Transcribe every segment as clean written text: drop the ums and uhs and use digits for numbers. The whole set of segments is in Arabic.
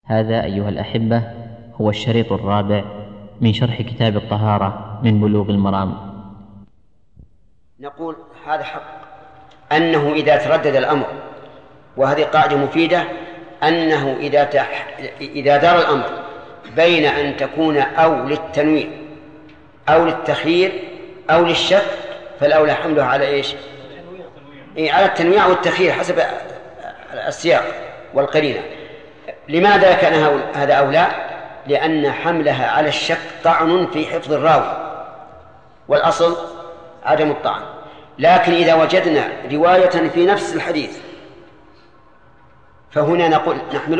هذا أيها الأحبة هو الشريط الرابع من شرح كتاب الطهارة من بلوغ المرام. نقول هذا حق أنه إذا تردد الأمر، وهذه قاعدة مفيدة، أنه إذا دار الأمر بين أن تكون أو للتنويع أو للتخيير أو للشك، فالأولى حملها على إيش؟ على التنويع والتخيير حسب السياق والقرينة. لماذا كان هذا أولى؟ لأن حملها على الشك طعن في حفظ الراوي، والأصل عدم الطعن. لكن إذا وجدنا رواية في نفس الحديث فهنا نقول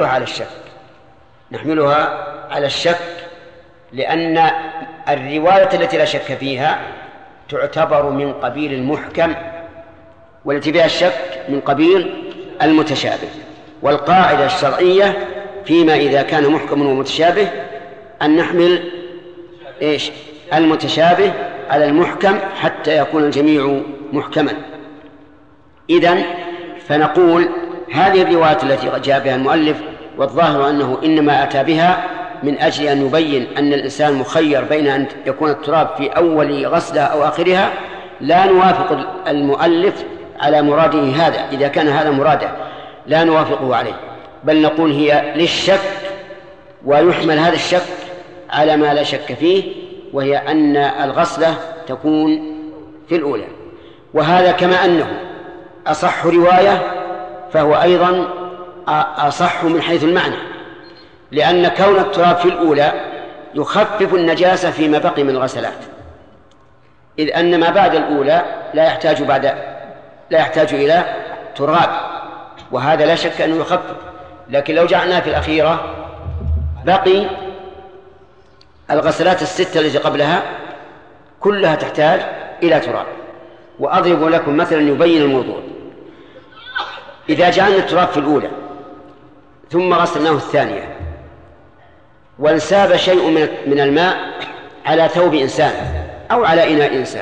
نحملها على الشك، لأن الرواية التي لا شك فيها تعتبر من قبيل المحكم، والتي فيها الشك من قبيل المتشابه. والقاعدة الشرعية فيما إذا كان محكم ومتشابه أن نحمل المتشابه على المحكم حتى يكون الجميع محكما. إذن فنقول هذه الروايات التي جاء بها المؤلف، والظاهر أنه إنما أتى بها من أجل أن يبين أن الإنسان مخير بين أن يكون التراب في أول غسلها أو آخرها. لا نوافق المؤلف على مراده هذا، إذا كان هذا مراده لا نوافقه عليه، بل نقول هي للشك، ويحمل هذا الشك على ما لا شك فيه، وهي أن الغسلة تكون في الأولى. وهذا كما أنه أصح رواية فهو أيضا أصح من حيث المعنى، لأن كون التراب في الأولى يخفف النجاسة فيما بقي من الغسلات، إذ أن ما بعد الأولى لا يحتاج إلى تراب، وهذا لا شك أنه يخفف. لكن لو جعلناه في الأخيرة بقي الغسلات الستة التي قبلها كلها تحتاج إلى تراب. وأضرب لكم مثلا يبين الموضوع. إذا جعلنا التراب في الأولى ثم غسلناه الثانية، وانساب شيء من الماء على ثوب إنسان أو على إناء إنسان،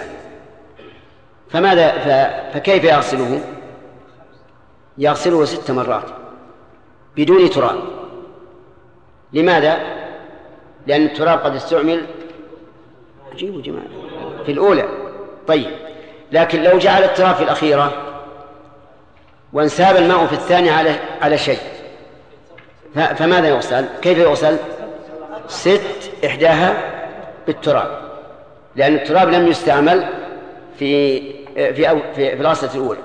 فكيف يغسله؟ يغسله 6 مرات بدون تراب. لماذا؟ لأن التراب قد استعمل في الأولى. طيب، لكن لو جعل التراب في الأخيرة وانساب الماء في الثانية على شيء، فماذا يغسل؟ كيف يغسل؟ 6 إحداها بالتراب، لأن التراب لم يستعمل في الغسلة الأولى.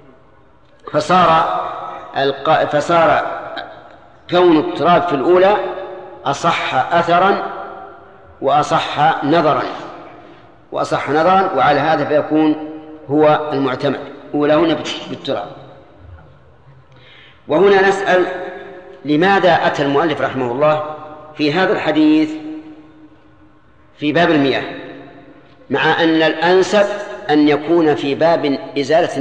فصار كون التراب في الأولى أصح أثرا وأصح نظرا، وعلى هذا فيكون هو المعتمد أولاهن بالتراب. وهنا نسأل لماذا أتى المؤلف رحمه الله في هذا الحديث في باب المياه، مع أن الأنسب أن يكون في باب إزالة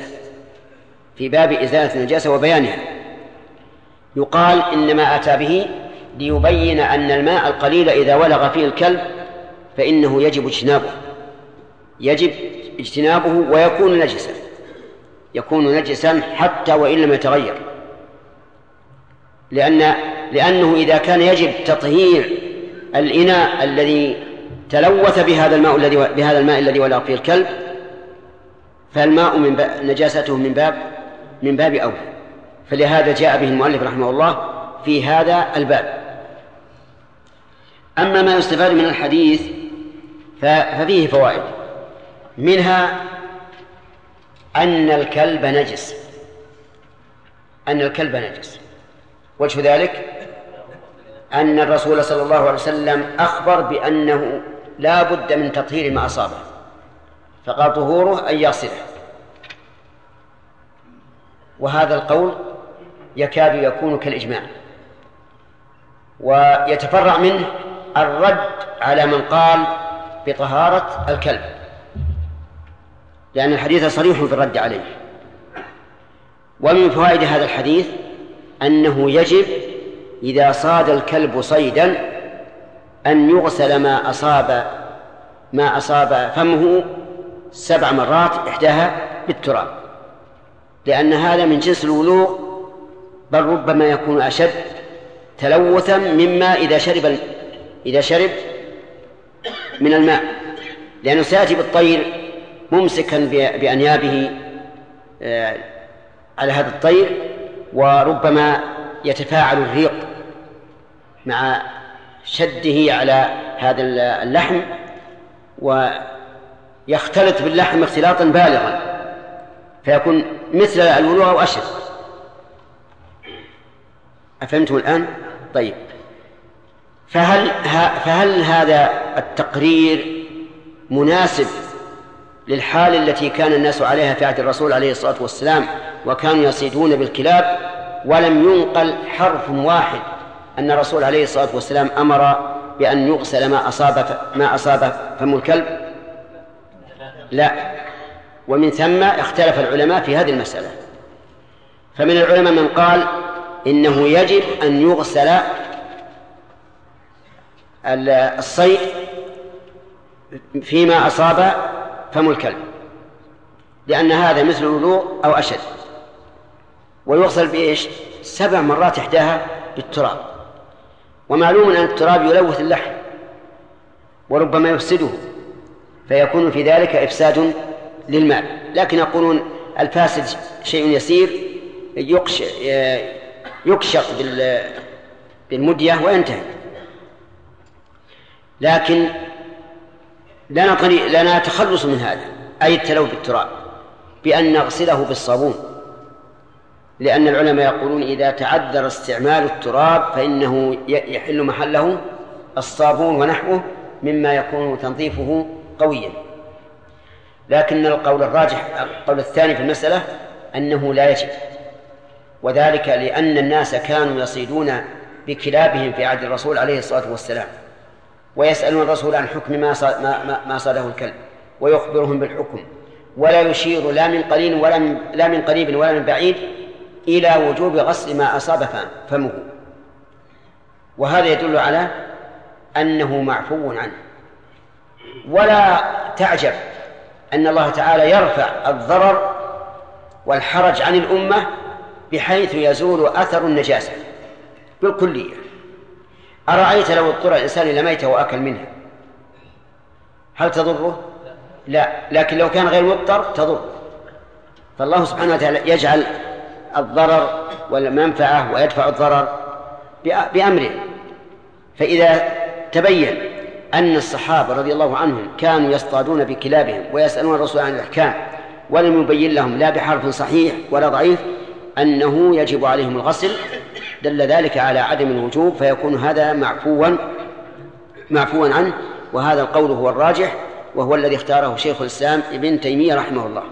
النجاسة وبيانها. يقال إنما أتى به ليبين أن الماء القليل إذا ولغ فيه الكلب فإنه يجب اجتنابه ويكون نجسا حتى وإن لم يتغير، لأنه إذا كان يجب تطهير الإناء الذي تلوث بهذا الماء الذي ولغ فيه الكلب، فالماء نجاسته من باب أولى. فلهذا جاء به المؤلف رحمه الله في هذا الباب. أما ما يستفاد من الحديث ففيه فوائد، منها أن الكلب نجس. وجه ذلك أن الرسول صلى الله عليه وسلم أخبر بأنه لا بد من تطهير ما أصابه، فقال طهوره أن يغسله. وهذا القول يكاد يكون كالإجماع، ويتفرع منه الرد على من قال بطهارة الكلب، لأن الحديث صريح في الرد عليه. ومن فوائد هذا الحديث أنه يجب إذا صاد الكلب صيدا أن يغسل ما أصاب فمه 7 مرات إحداها بالتراب، لأن هذا من جنس الولوغ، بل ربما يكون أشد تلوثا مما إذا شرب من الماء، لأنه سيأتي بالطير ممسكا بأنيابه على هذا الطير، وربما يتفاعل الريق مع شده على هذا اللحم ويختلط باللحم اختلاطا بالغا فيكون مثل الولوغ أو أشد. أفهمتم الآن؟ طيب، فهل هذا التقرير مناسب للحال التي كان الناس عليها في عهد الرسول عليه الصلاة والسلام وكانوا يصيدون بالكلاب، ولم ينقل حرف واحد أن الرسول عليه الصلاة والسلام أمر بأن يغسل ما أصاب فم الكلب؟ لا. ومن ثم اختلف العلماء في هذه المسألة، فمن العلماء من قال إنه يجب أن يغسل الصيد فيما أصاب فم الكلب، لأن هذا مثل الولوغ أو أشد، ويغسل بإيش؟ 7 مرات إحداها بالتراب، ومعلوم أن التراب يلوث اللحم وربما يفسده، فيكون في ذلك إفساد للماء. لكن يقولون الفاسد شيء يسير يكشط بالمدية وينتهي. لكن لنا تخلص من هذا، أي التلوث بالتراب، بأن نغسله بالصابون، لأن العلماء يقولون إذا تعذر استعمال التراب فإنه يحل محله الصابون ونحوه مما يكون تنظيفه قويا. لكن القول الراجح، القول الثاني في المسألة، أنه لا يجب، وذلك لأن الناس كانوا يصيدون بكلابهم في عهد الرسول عليه الصلاة والسلام، ويسألون الرسول عن حكم ما صاده الكلب، ويخبرهم بالحكم، ولا يشير لا من قريب ولا من بعيد إلى وجوب غسل ما أصاب فمه. وهذا يدل على أنه معفو عنه. ولا تعجب أن الله تعالى يرفع الضرر والحرج عن الأمة بحيث يزول أثر النجاسة بالكلية. أرأيت لو اضطر الإنسان إلى ميتة وأكل منها هل تضره؟ لا. لكن لو كان غير مضطر تضر. فالله سبحانه وتعالى يجعل الضرر والمنفعة ويدفع الضرر بأمره. فإذا تبين أن الصحابة رضي الله عنهم كانوا يصطادون بكلابهم ويسألون الرسول عن الأحكام ولم يبين لهم لا بحرف صحيح ولا ضعيف أنه يجب عليهم الغسل، دل ذلك على عدم الوجوب، فيكون هذا معفوا عنه. وهذا القول هو الراجح، وهو الذي اختاره شيخ الإسلام ابن تيمية رحمه الله.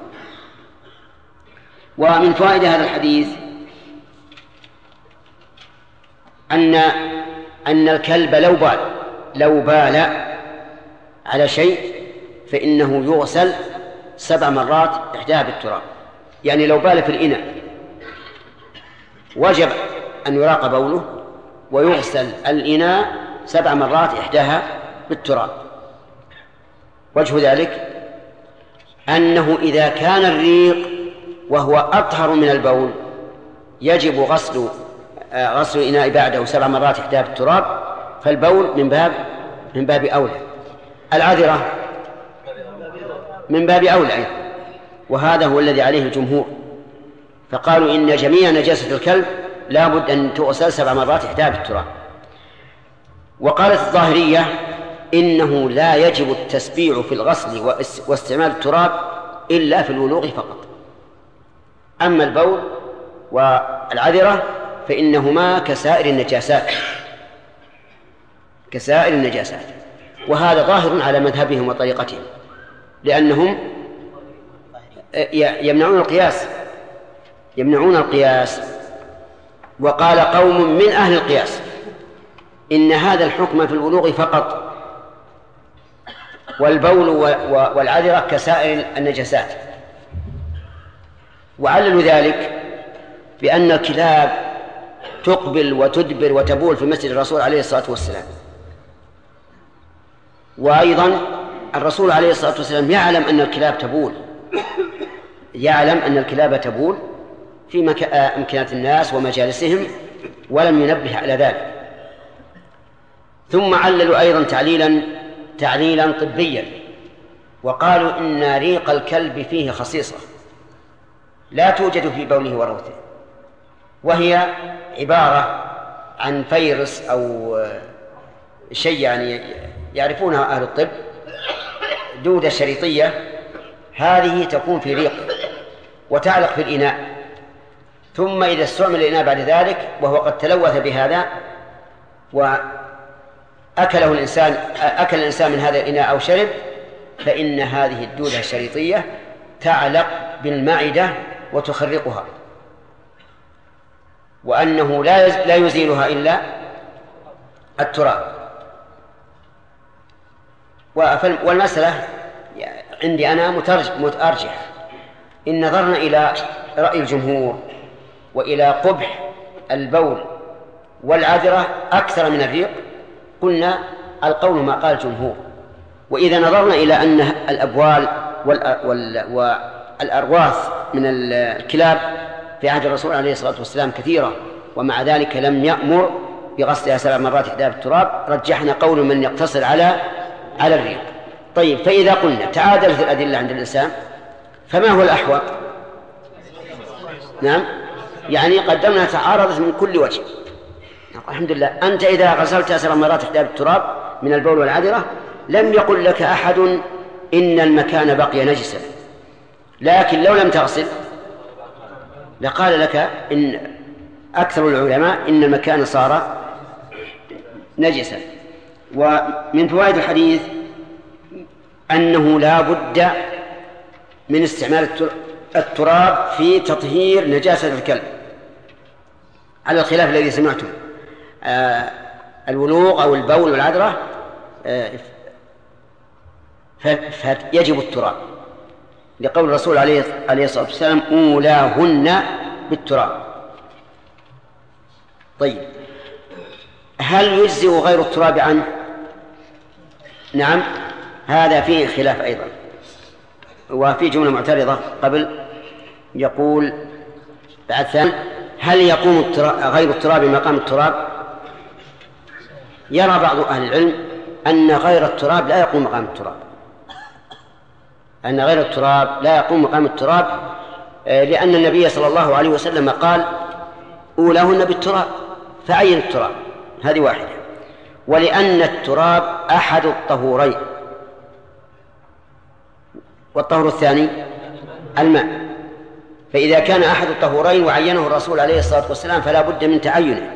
ومن فوائد هذا الحديث أن الكلب لو بال على شيء فإنه يغسل 7 مرات إحداها بالتراب. يعني لو بال في الإناء وجب أن يراق بوله ويغسل الإناء 7 مرات إحداها بالتراب. وجه ذلك أنه إذا كان الريق وهو أطهر من البول يجب غسل الإناء بعده 7 مرات إحداها بالتراب، فالبول من باب أولى، العذرة من باب أولى أيضا. وهذا هو الذي عليه الجمهور، فقالوا إن جميع نجاسة الكلب لا بد أن تغسل 7 مرات إحداها بالتراب. وقالت الظاهرية إنه لا يجب التسبيع في الغسل واستعمال التراب إلا في الولوغ فقط، أما البول والعذرة فإنهما كسائر النجاسات. وهذا ظاهر على مذهبهم وطريقتهم، لأنهم يمنعون القياس. وقال قوم من أهل القياس إن هذا الحكم في الولوغ فقط، والبول والعذرة كسائر النجاسات. وعللوا ذلك بأن الكلاب تقبل وتدبر وتبول في مسجد الرسول عليه الصلاة والسلام، وأيضا الرسول عليه الصلاة والسلام يعلم أن الكلاب تبول في أمكنة الناس ومجالسهم ولم ينبه على ذلك. ثم عللوا أيضا تعليلا طبيا، وقالوا إن ريق الكلب فيه خصيصة لا توجد في بوله وروثه، وهي عبارة عن فيروس أو شيء يعني يعرفونها أهل الطب، دودة شريطية، هذه تكون في ريق وتعلق في الإناء، ثم إذا استعمل الإناء بعد ذلك وهو قد تلوث بهذا أكل الإنسان من هذا الإناء أو شرب، فإن هذه الدودة الشريطية تعلق بالمعدة وتخرقها، وأنه لا يزيلها إلا التراب. والمسألة عندي أنا متأرجح. إن نظرنا إلى رأي الجمهور وإلى قبح البول والعذرة أكثر من الريق، قلنا القول ما قال الجمهور. وإذا نظرنا إلى أن الأبوال والأرواث من الكلاب في عهد الرسول عليه الصلاة والسلام كثيرة، ومع ذلك لم يأمر بغسلها 7 مرات إحدى بالتراب، رجحنا قول من يقتصر على الريق. طيب، فإذا قلنا تعادلت الأدلة عند الإنسان، فما هو الأحوط؟ نعم، يعني قدمنا تعارضت من كل وجه. الحمد لله، أنت إذا غسلت 7 مرات إحدى بالتراب من البول والعذرة لم يقل لك أحد إن المكان بقي نجسا، لكن لو لم تغسل لقال لك إن أكثر العلماء إن المكان صار نجسا. ومن فوائد الحديث أنه لا بد من استعمال التراب في تطهير نجاسة الكلب، على الخلاف الذي سمعته، الولوغ أو البول والعذرة فيجب التراب، لقول الرسول عليه الصلاة والسلام أولاهن بالتراب. طيب، هل يجزئ غير التراب عنه؟ نعم، هذا فيه خلاف أيضا. وفي جملة معترضة قبل، يقول بعد ثاني: هل يقوم غير التراب مقام التراب؟ يرى بعض أهل العلم أن غير التراب لا يقوم مقام التراب، أن غير التراب لا يقوم مقام التراب، لأن النبي صلى الله عليه وسلم قال أولاهن بالتراب، فعين التراب، هذه واحدة. ولأن التراب أحد الطهورين، والطهور الثاني الماء، فإذا كان أحد الطهورين وعينه الرسول عليه الصلاة والسلام فلا بد من تعينه.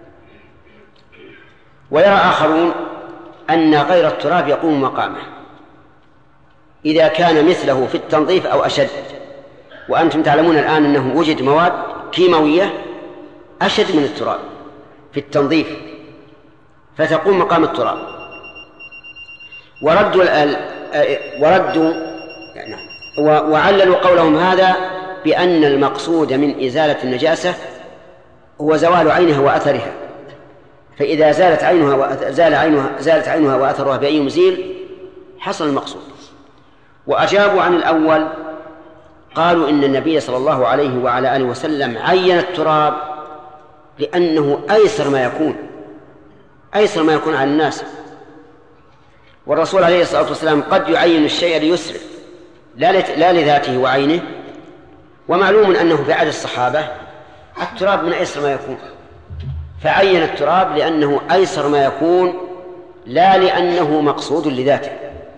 ويرى آخرون أن غير التراب يقوم مقامه إذا كان مثله في التنظيف أو أشد. وأنتم تعلمون الآن أنه وجد مواد كيماوية أشد من التراب في التنظيف، فتقوم مقام التراب. وعللوا قولهم هذا بأن المقصود من إزالة النجاسة هو زوال عينها وأثرها، فإذا زالت عينها وأثرها بأي مزيل حصل المقصود. وأجابوا عن الأول، قالوا إن النبي صلى الله عليه وعلى آله وسلم عين التراب لأنه أيسر ما يكون على الناس، والرسول عليه الصلاة والسلام قد يعين الشيء ليسر لا لذاته وعينه. ومعلوم أنه في عهد الصحابة التراب من أيسر ما يكون، فعين التراب لأنه أيسر ما يكون لا لأنه مقصود لذاته.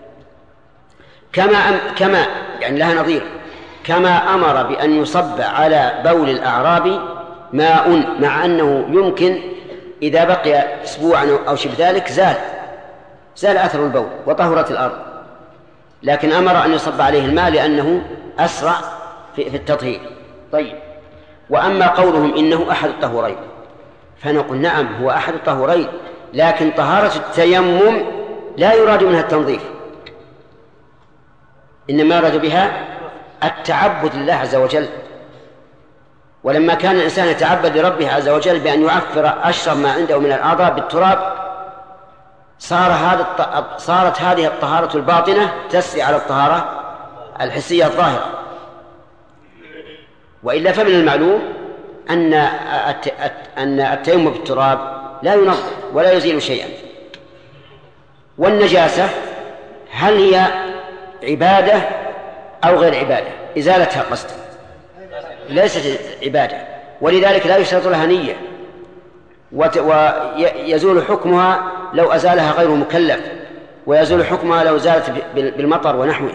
كما يعني لها نظير، كما أمر بأن يصب على بول الأعراب ماء، مع أنه يمكن إذا بقي أسبوعا أو شبه ذلك زال أثر البول وطهرت الأرض، لكن أمر أن يصب عليه الماء لأنه أسرع في التطهير. طيب، وأما قولهم إنه أحد الطهورين، فنقول نعم هو أحد الطهورين، لكن طهارة التيمم لا يراد منها التنظيف، إنما يراد بها التعبد لله عز وجل. ولما كان الإنسان يتعبد لربه عز وجل بأن يعفر أشرب ما عنده من الأعضاء بالتراب، صارت هذه الطهارة الباطنة تسري على الطهارة الحسية الظاهرة. وإلا فمن المعلوم أن التيمم بالتراب لا ينظف ولا يزيل شيئا، والنجاسة هل هي عبادة أو غير عبادة؟ إزالتها قصد ليست عبادة، ولذلك لا يشترط لها نية، ويزول حكمها لو أزالها غير مكلف، ويزول حكمها لو زالت بالمطر ونحوه.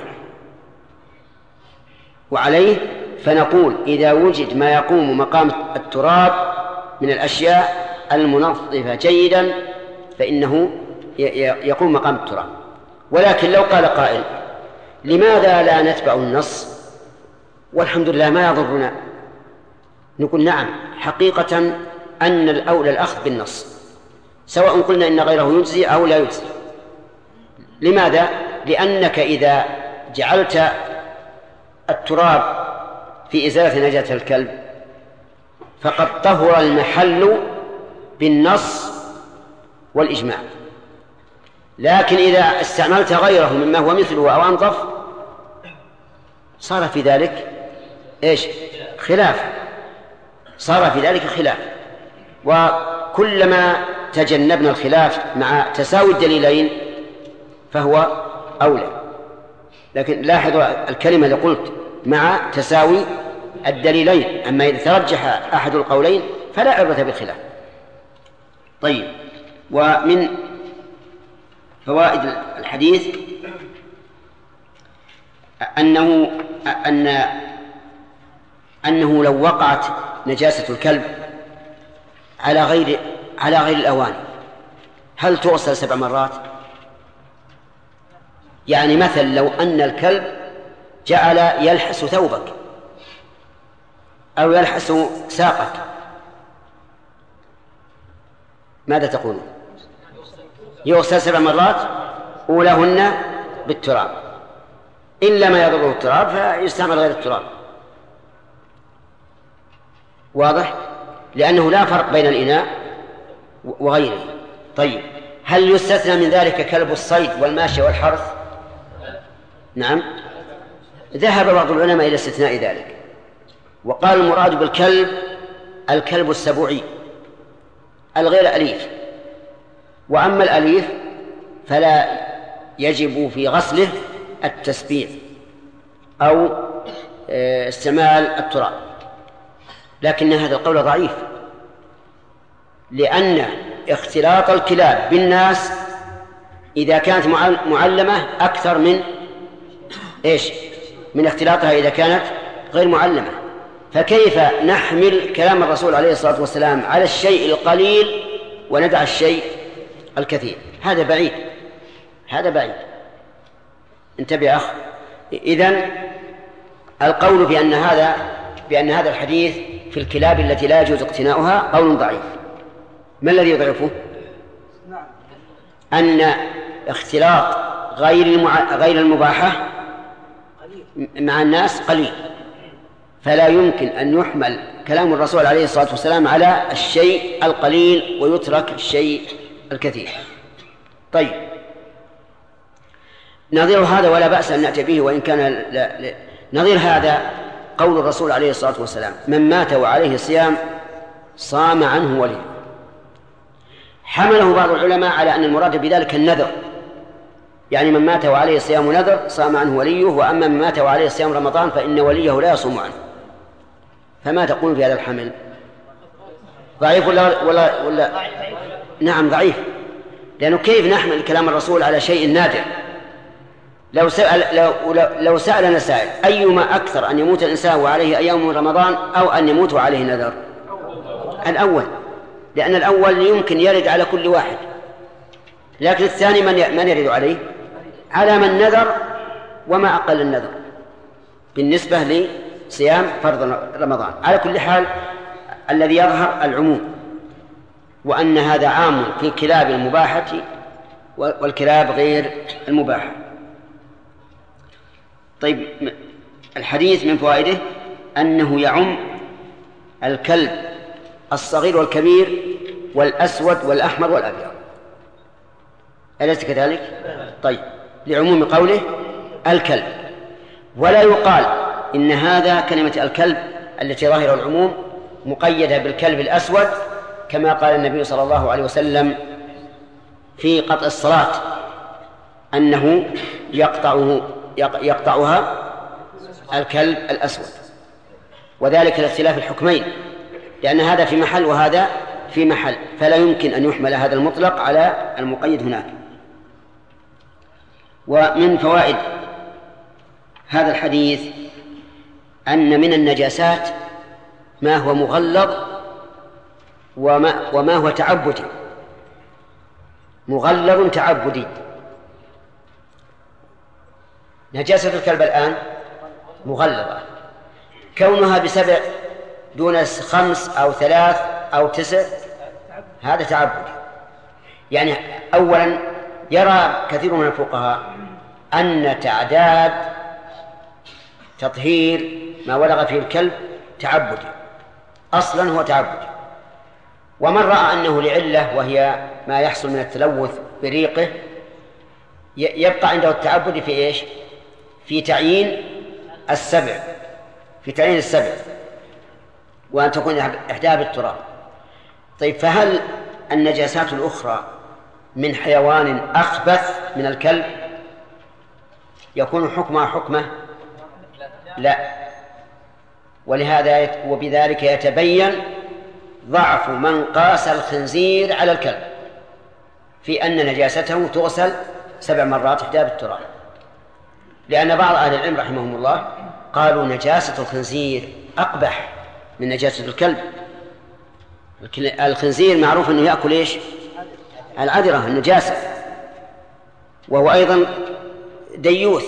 وعليه فنقول إذا وجد ما يقوم مقام التراب من الأشياء المنظفة جيدا فإنه يقوم مقام التراب. ولكن لو قال قائل لماذا لا نتبع النص والحمد لله ما يضرنا، نقول نعم حقيقة أن الأولى الأخذ بالنص، سواء قلنا إن غيره يجزي أو لا يجزي. لماذا؟ لأنك إذا جعلت التراب في إزالة نجاسة الكلب فقد طهر المحل بالنص والإجماع، لكن إذا استعملت غيره مما هو مثله أو أنظف صار في ذلك خلاف، صار في ذلك خلاف. وكلما تجنبنا الخلاف مع تساوي الدليلين فهو أولى. لكن لاحظوا الكلمة اللي قلت مع تساوي الدليلين، أما إذا ترجح أحد القولين فلا عبرة بالخلاف. طيب، ومن فوائد الحديث أنه لو وقعت نجاسة الكلب على غير الأواني هل تغسل 7 مرات؟ يعني مثل لو أن الكلب جعل يلحس ثوبك أو يلحس ساقك ماذا تقولون؟ يغسل 7 مرات أولاهن بالتراب، إلا ما يضره التراب فيستعمل غير التراب. واضح؟ لأنه لا فرق بين الإناء وغيره. طيب، هل يستثنى من ذلك كلب الصيد والماشية والحرث؟ نعم، ذهب بعض العلماء إلى استثناء ذلك، وقال المراد بالكلب الكلب السبوعي الغير أليف، وأما الأليف فلا يجب في غسله التسبيح أو استعمال التراب. لكن هذا القول ضعيف، لأن اختلاط الكلاب بالناس إذا كانت معلمة أكثر من اختلاطها إذا كانت غير معلمة. فكيف نحمل كلام الرسول عليه الصلاة والسلام على الشيء القليل وندع الشيء الكثير؟ هذا بعيد، هذا بعيد. انتبه يا أخ. إذن القول بأن هذا الحديث في الكلاب التي لا يجوز اقتناؤها قول ضعيف. ما الذي يضعفه؟ أن اختلاط غير المباحة مع الناس قليل، فلا يمكن أن يحمل كلام الرسول عليه الصلاة والسلام على الشيء القليل ويترك الشيء الكثير. طيب، نظير هذا ولا بأس أن نأتي به وإن كان نظير هذا قول الرسول عليه الصلاة والسلام: من مات وعليه صيام صام عنه وليه. حمله بعض العلماء على أن المراد بذلك النذر، يعني من مات وعليه صيام نذر صام عنه وليه، وأما من مات وعليه صيام رمضان فإن وليه لا يصوم عنه. فما تقول في هذا الحمل؟ ضعيف ولا نعم ضعيف، لأنه كيف نحمل كلام الرسول على شيء نادر؟ لو سألنا سائل أيما أكثر، أن يموت الإنسان وعليه أيام من رمضان أو أن يموت وعليه نذر؟ الأول، لأن الأول يمكن يرد على كل واحد، لكن الثاني من يرد عليه؟ على من نذر وما أقل النذر بالنسبة لصيام فرض رمضان. على كل حال الذي يظهر العموم، وأن هذا عام في الكلاب المباحة والكلاب غير المباحة. طيب، الحديث من فوائده أنه يعم الكلب الصغير والكبير والأسود والأحمر والأبيض، أليس كذلك؟ طيب، لعموم قوله الكلب، ولا يقال إن هذا كلمة الكلب التي ظاهر العموم مقيدة بالكلب الأسود، كما قال النبي صلى الله عليه وسلم في قطع الصلاة أنه يقطعها الكلب الأسود، وذلك لاختلاف الحكمين، لأن هذا في محل وهذا في محل، فلا يمكن أن يحمل هذا المطلق على المقيد هناك. ومن فوائد هذا الحديث أن من النجاسات ما هو مغلظ وما هو تعبدي. مغلظ تعبدي. نجاسة الكلب الآن مغلظة، كونها ب7 دون 5 أو 3 أو 9 هذا تعبدي. يعني أولا يرى كثير من الفقهاء أن تعداد تطهير ما ولغ فيه الكلب تعبدي، أصلا هو تعبدي. ومن رأى أنه لعلة وهي ما يحصل من التلوث بريقه يبقى عنده التعبد في إيش؟ في تعيين السبع، في تعيين السبع، وأن تكون إحداها بالتراب. طيب، فهل النجاسات الأخرى من حيوان أخبث من الكلب يكون حكمها حكمه؟ لا. ولهذا وبذلك يتبين ضعف من قاس الخنزير على الكلب في أن نجاسته تغسل 7 مرات إحدى بالتراب، لأن بعض أهل العلم رحمهم الله قالوا نجاسة الخنزير أقبح من نجاسة الكلب. الخنزير معروف أنه يأكل إيش؟ العذرة، النجاسة، وهو أيضا ديوث،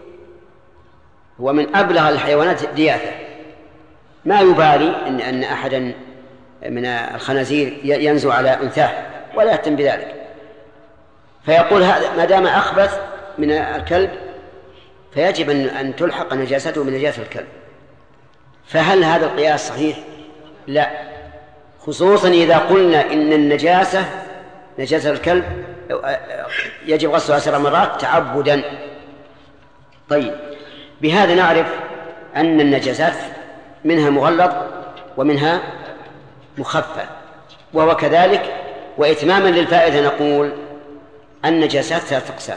هو من أبلغ الحيوانات دياثة. ما يبالي أن أحدا من الخنازير ينزو على أنثاه ولا يهتم بذلك، فيقول هذا ما دام أخبث من الكلب فيجب أن تلحق نجاسته بنجاسة الكلب. فهل هذا القياس صحيح؟ لا، خصوصا إذا قلنا إن النجاسة نجاسة الكلب يجب غسلها 7 مرات تعبدا. طيب، بهذا نعرف أن النجاسات منها مغلظ ومنها مخفف، وهو كذلك. وإتماما للفائدة نقول النجاسات 3 أقسام: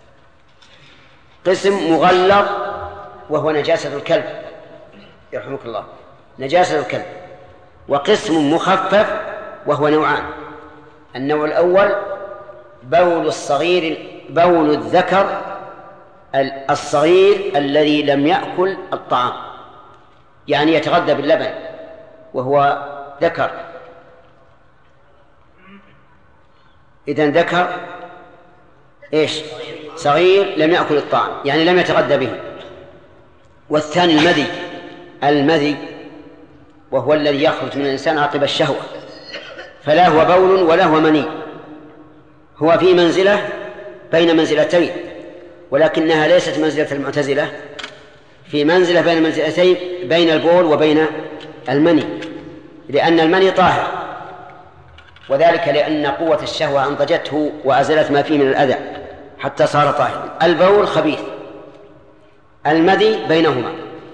قسم مغلظ وهو نجاسة الكلب يرحمك الله، نجاسة الكلب، وقسم مخفف وهو نوعان: النوع الأول بول الذكر الصغير الذي لم يأكل الطعام، يعني يتغذى باللبن وهو ذكر. إذن ذكر إيش؟ صغير لم يأكل الطعام، يعني لم يتغذى به. والثاني المذي وهو الذي يخرج من الإنسان عقب الشهوة، فلا هو بول ولا هو مني، هو في منزلة بين منزلتين، ولكنها ليست منزلة المعتزلة، في منزلة بين منزلتين بين البول وبين المني، لأن المني طاهر، وذلك لأن قوة الشهوة أنضجته وأزلت ما فيه من الأذى حتى صار طاهرا. البول خبيث، المذي بينهما،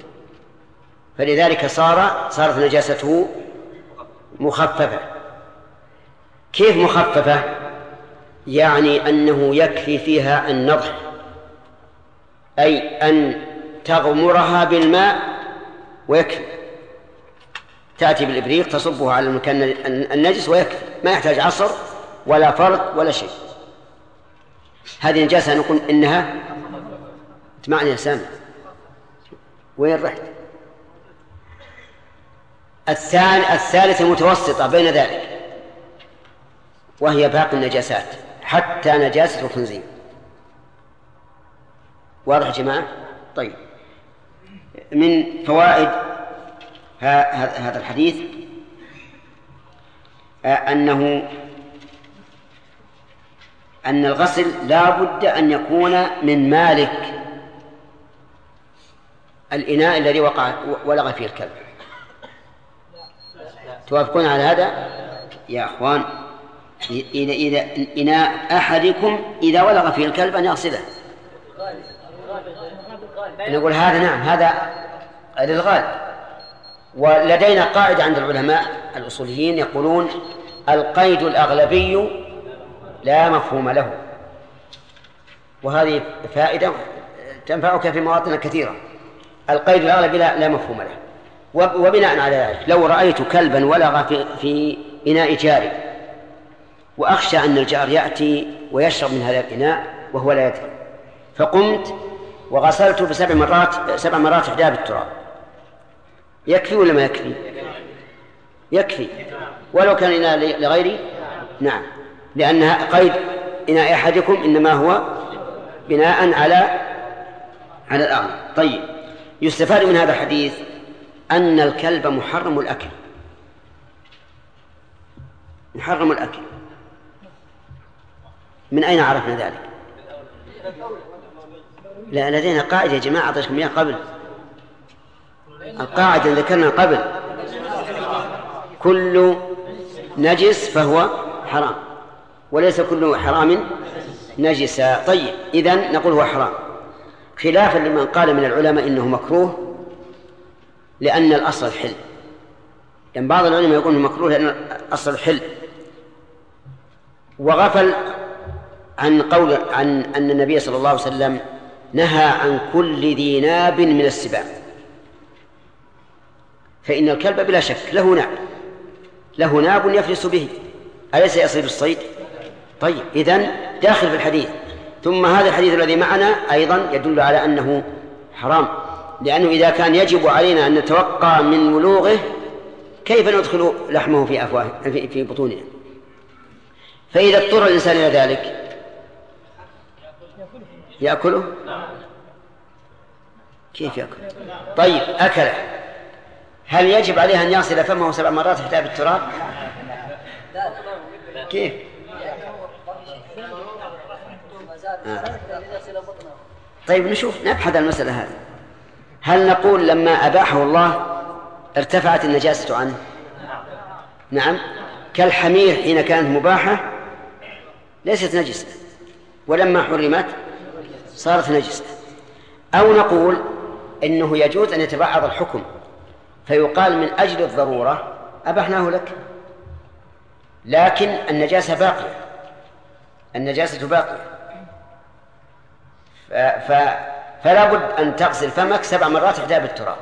فلذلك صارت نجاسته مخففة. كيف مخففة؟ يعني أنه يكفي فيها النضح، أي أن تغمرها بالماء ويكفي، تأتي بالإبريق تصبها على المكان النجس ويكفي، ما يحتاج عصر ولا فرق ولا شيء. هذه نجاسة نقول إنها تمعني يا سامي، وين رحت؟ الثالثة متوسطة بين ذلك، وهي باقي النجاسات حتى نجاسة الخنزير. واضح يا جماعة؟ طيب، من فوائد هذا الحديث أن الغسل لا بد أن يكون من مالك الإناء الذي ولغ فيه الكلب. توافقون على هذا يا أخوان؟ إذا إناء أحدكم إذا ولغ فيه الكلب أن يغسله. نقول هذا نعم، هذا للغالب. ولدينا قاعدة عند العلماء الأصوليين يقولون القيد الأغلبي لا مفهوم له، وهذه فائدة تنفعك في مواطن كثيرة. القيد الأغلب لا مفهوم له. وبناء على ذلك لو رأيت كلبا ولغ في إناء جاري وأخشى أن الجار يأتي ويشرب من هذا الإناء وهو لا يدري، فقمت وغسلته سبع مرات إحدى بالتراب، يكفي ولا ما يكفي؟ يكفي ولو كان إناء لغيري. نعم، لأن قيد إناء أحدكم إنما هو بناء على الأغلب. طيب، يستفاد من هذا الحديث أن الكلب محرم الأكل. محرم الأكل، من أين عرفنا ذلك؟ لا، لدينا قاعدة يا جماعة أعطيتكم إياها قبل. القاعدة ذكرنا قبل: كل نجس فهو حرام وليس كل حرام نجسا. طيب، إذن نقول هو حرام، خلافا لمن قال من العلماء إنه مكروه لأن الأصل الحل. لأن بعض العلماء يقول إنه مكروه لأن الأصل الحل، وغفل عن أن النبي صلى الله عليه وسلم نهى عن كل ذي ناب من السباع، فإن الكلب بلا شك له ناب يفلس به، أليس يصيد الصيد؟ طيب، إذن داخل في الحديث. ثم هذا الحديث الذي معنا أيضا يدل على أنه حرام، لأنه إذا كان يجب علينا أن نتوقع من ولوغه كيف ندخل لحمه في بطوننا؟ فإذا اضطر الإنسان إلى ذلك يأكله. كيف يأكل؟ طيب، أكله، هل يجب عليه أن يغسل فمه 7 مرات حتى بالتراب؟ كيف؟ طيب، نبحث المسألة هذه. هل نقول لما أباحه الله ارتفعت النجاسة عنه؟ نعم، كالحمير حين كانت مباحة ليست نجسة، ولما حرمت صارت نجسة. أو نقول إنه يجوز أن يتبعض الحكم فيقال من أجل الضرورة أبحناه لك، لكن النجاسة باقية، فلا بد أن تغسل فمك 7 مرات إحدى بالتراب.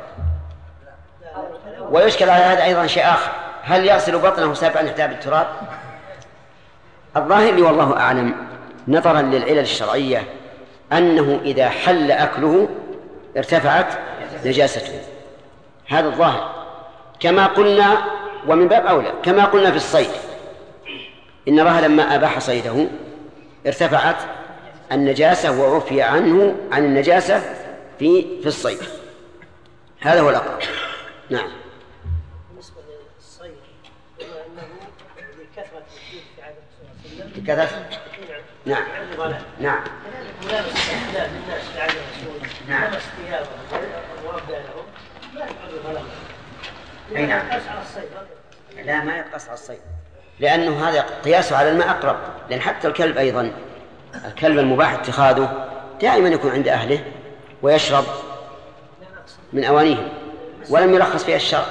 ويشكل على هذا أيضا شيء آخر: هل يغسل بطنه 7 إحدى بالتراب؟ الظاهر لي والله أعلم نظرا للعلل الشرعية أنه إذا حل أكله ارتفعت نجاسته، هذا الظاهر، كما قلنا، ومن باب أولى كما قلنا في الصيد، إن الله لما أباح صيده ارتفعت النجاسة وعفي عنه عن النجاسة في الصيد. هذا هو الأقرب. نعم. بالنسبة للصيد، بما أنه لكثرة الوجود في عهد الرسول صلى الله عليه وسلم. بكثرة؟ نعم. نعم. ملابس الأحلام للناس في عهد الرسول. نعم. لبس ثيابهم وأبدانهم ما يفعل غلط. أي نعم. يقص على الصيد. لا، ما يقص على الصيد، لأنه هذا قياسه على الماء أقرب. لأن حتى الكلب أيضا، الكلب المباح اتخاذه دائما يكون عند أهله ويشرب من أوانيهم، ولم يرخص فيها الشرع.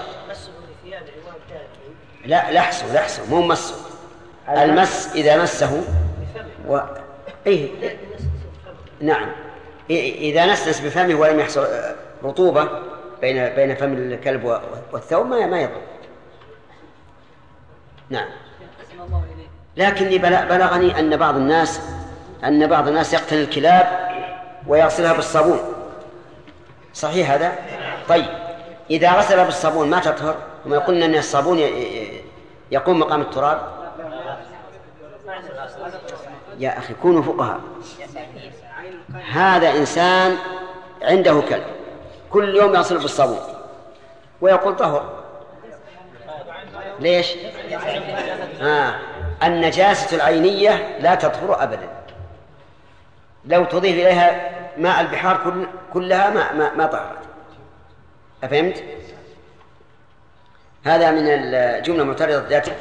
لا، لحسه مو مسه. المس إذا مسه نعم، إذا نسنس بفمه ولم يحصل رطوبة بين فم الكلب والثوب ما يضر. نعم. لكني بلغني أن بعض الناس يقتل الكلاب ويغسلها بالصابون، صحيح هذا؟ طيب، إذا غسلها بالصابون ما تطهر؟ وما يقولنا أن الصابون يقوم مقام التراب. يا أخي كونوا فقهاء. هذا إنسان عنده كلب كل يوم يغسل بالصابون ويقول طهر. ليش؟ النجاسة العينية لا تطهر أبدا، لو تضيف إليها ماء البحار كلها ما طهرت. أفهمت؟ هذا من الجملة معترضة ذاته.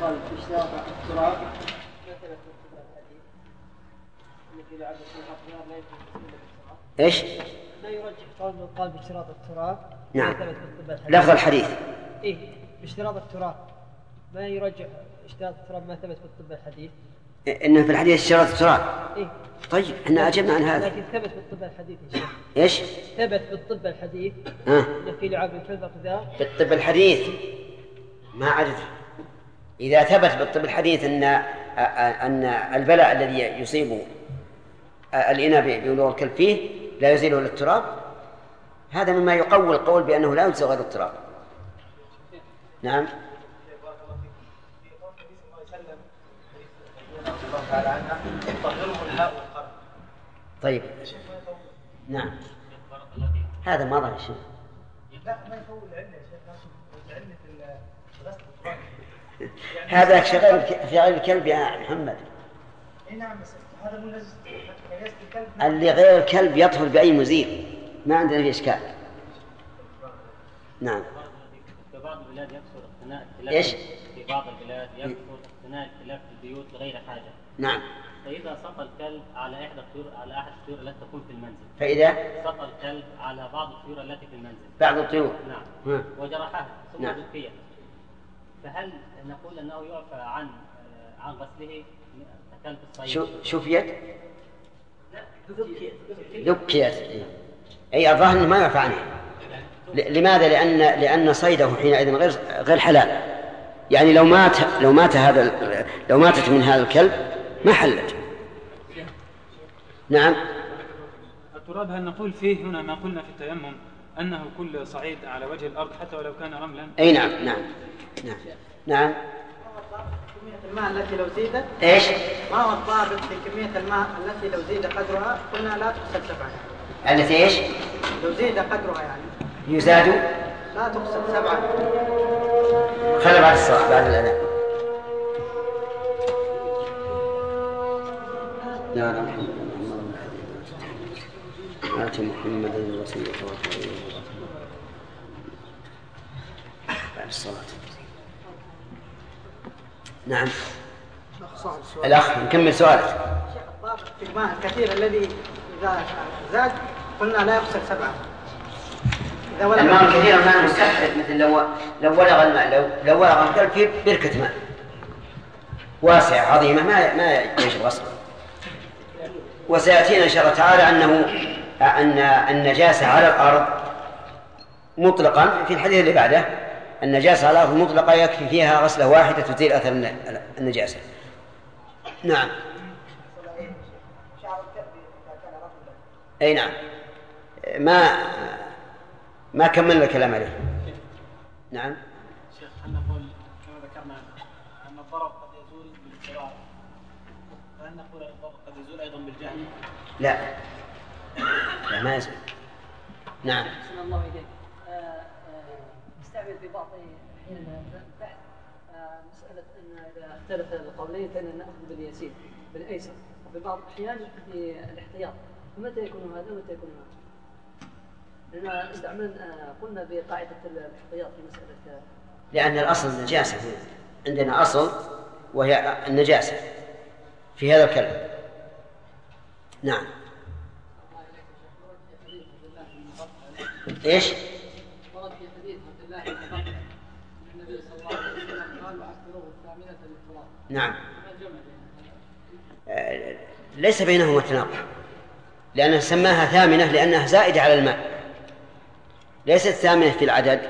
إيش؟ لا يرجح قال باشتراط التراب. نعم، لفظ الحديث. إيه، باشتراط التراب ما يرجح اشتراط التراب ما ثبت في الطب الحديث. إنه في الحديث اشتراط التراب. إيه، طيب احنا أجبنا عن هذا. لكن ثبت بالطب الحديث يا شيخ. ايش؟ ثبت بالطب الحديث ان في لعاب الكلب وكذا. بالطب الحديث ما عرف. إذا ثبت بالطب الحديث أن البلاء الذي يصيب الإناء بولوغ الكلب فيه لا يزيله التراب، هذا مما يقوي القول بأنه لا يزيل غير التراب. نعم. طيب نعم هذا ما ظهر شيء. لا ما يفول العلة يا شيخ، علة الغسل هذا في غير الكلب يا محمد. نعم هذا مو اللي غير الكلب يطهر بأي مزيل، ما عندنا فيه إشكال. نعم. في بعض البلاد يكثر اقتناء الكلاب. إيش؟ في بعض البلاد يكثر اقتناء الكلاب في البيوت لغير حاجة. نعم. فإذا سقى الكلب على أحد الطيور التي تكون في المنزل. فإذا سقى الكلب على بعض الطيور التي في المنزل. بعض الطيور. نعم. وجرحها ثم نعم. دفيت. فهل نقول أنه يعفى عن غسله كلب الصيد؟ شفيت؟ دكيت. أي الظاهر أنه ما يعفى عنه. لماذا؟ لأن صيده حينئذ غير حلال. يعني لو ماتت من هذا الكلب ما حلت. نعم. التراب هل نقول فيه هنا ما قلنا في التيمم أنه كل صعيد على وجه الأرض حتى ولو كان رملا؟ أي نعم. نعم. كمية الماء التي لو زيدت إيش؟ ما هو الضابط في كمية الماء التي لو زيد قدرها قلنا لا تغسل سبعا؟ التي إيش؟ لو زيد قدرها يعني يزاد لا تغسل سبعا. خلى بعد الصلاة بعد الأذان. لا لا آت محمدا الوسيلة والفضيلة بعد الصلاة. نعم. الأخ نكمل سؤالك. الضابط في الماء الكثير الذي إذا زاد قلنا لا يغسل سبعا. الماء الكثير الماء المستحدث مثل لو ولغ الماء لو ولغ الكلب في بركة ماء واسعة عظيمة ما يجب غسله. وسيأتينا إن شاء الله تعالى أن النجاسة على الأرض مطلقا في الحديث اللي بعده، النجاسة على الأرض مطلقة يكفي فيها غسلة واحدة تزيل أثر النجاسة. نعم. أي نعم. ما كملنا الكلام عليه. نعم. شيخ هل نقول كما ذكرنا أن الضرر قد يزول بالاضطرار، فهل نقول الضرر قد يزول أيضا بالجهل؟ لا ما يزول. نعم. أحسن الله إليك. نستعمل في بعض حين البحث مسألة أن إذا اختلف القولين فإن نأخذ باليسير بالأيسر، وفي بعض الأحيان بالاحتياط. فمتى يكون هذا ومتى يكون هذا؟ لأن قلنا بقاعدة الاحتياط في مسألة، لأن الأصل النجاسة. عندنا أصل وهي النجاسة في هذا الكلام. نعم. إيش؟ ورد في حديث عبد الله بن عمر النبي صلى الله عليه وسلم قال وأكثره الثامنة للتراب. نعم. ليس بينهما تناقض، لأنه سماها ثامنة لأنها زائدة على الماء، ليست ثامنة في العدد.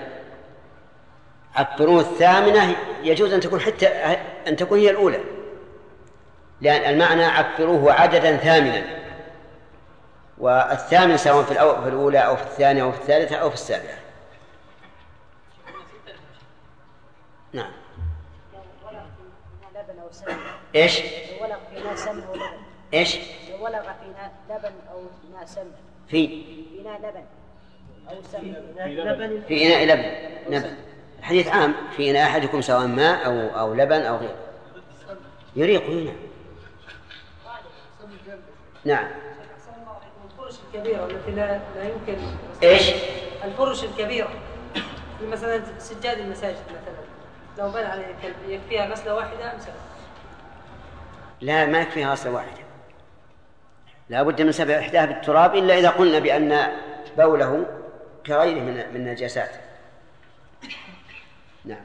عفروه الثامنة يجوز أن تكون هي الأولى، لأن المعنى عفروه عددا ثامنا، والثامن سواء في الأولى أو في الثانية أو في الثالثة أو في السابعة. نعم. إيش؟ ولغ فينا سمن ولبن. إيش؟ ولغ فينا لبن أو فينا سمن. فينا لبن أو سمن. في إناء لبن. الحديث عام في إناء أحدكم سواء ماء أو لبن أو غيره يريق هنا. نعم. الفرش الكبيرة التي لا يمكن. إيش؟ الفرش الكبيرة مثلا سجاد المساجد مثلا لو بنى عليه الكلب يكفيها غسلة واحدة مثلا؟ لا ما يكفيها غسلة واحدة، لا بد من سبع إحداها بالتراب، إلا إذا قلنا بأن بوله كغيره من النجاسات. نعم.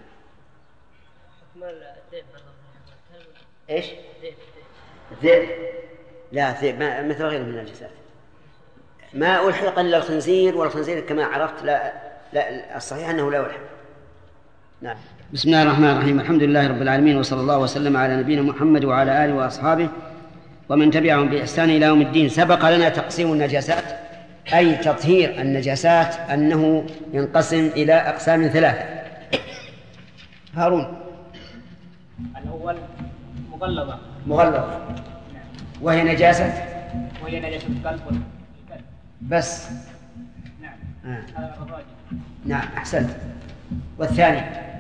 إيش؟ الذئب لا مثل غيره من النجاسات ما ألحق إلا الخنزير، والخنزير كما عرفت لا الصحيح أنه لا يلحق. نعم. بسم الله الرحمن الرحيم، الحمد لله رب العالمين، وصلى الله وسلم على نبينا محمد وعلى آله وأصحابه ومن تبعهم بإحسان إلى يوم الدين. سبق لنا تقسيم النجاسات، أي تطهير النجاسات أنه ينقسم إلى أقسام 3. هارون. الأول مغلظة وهي نجاسة القلب بس. نعم. الرجل. نعم أحسنت. والثاني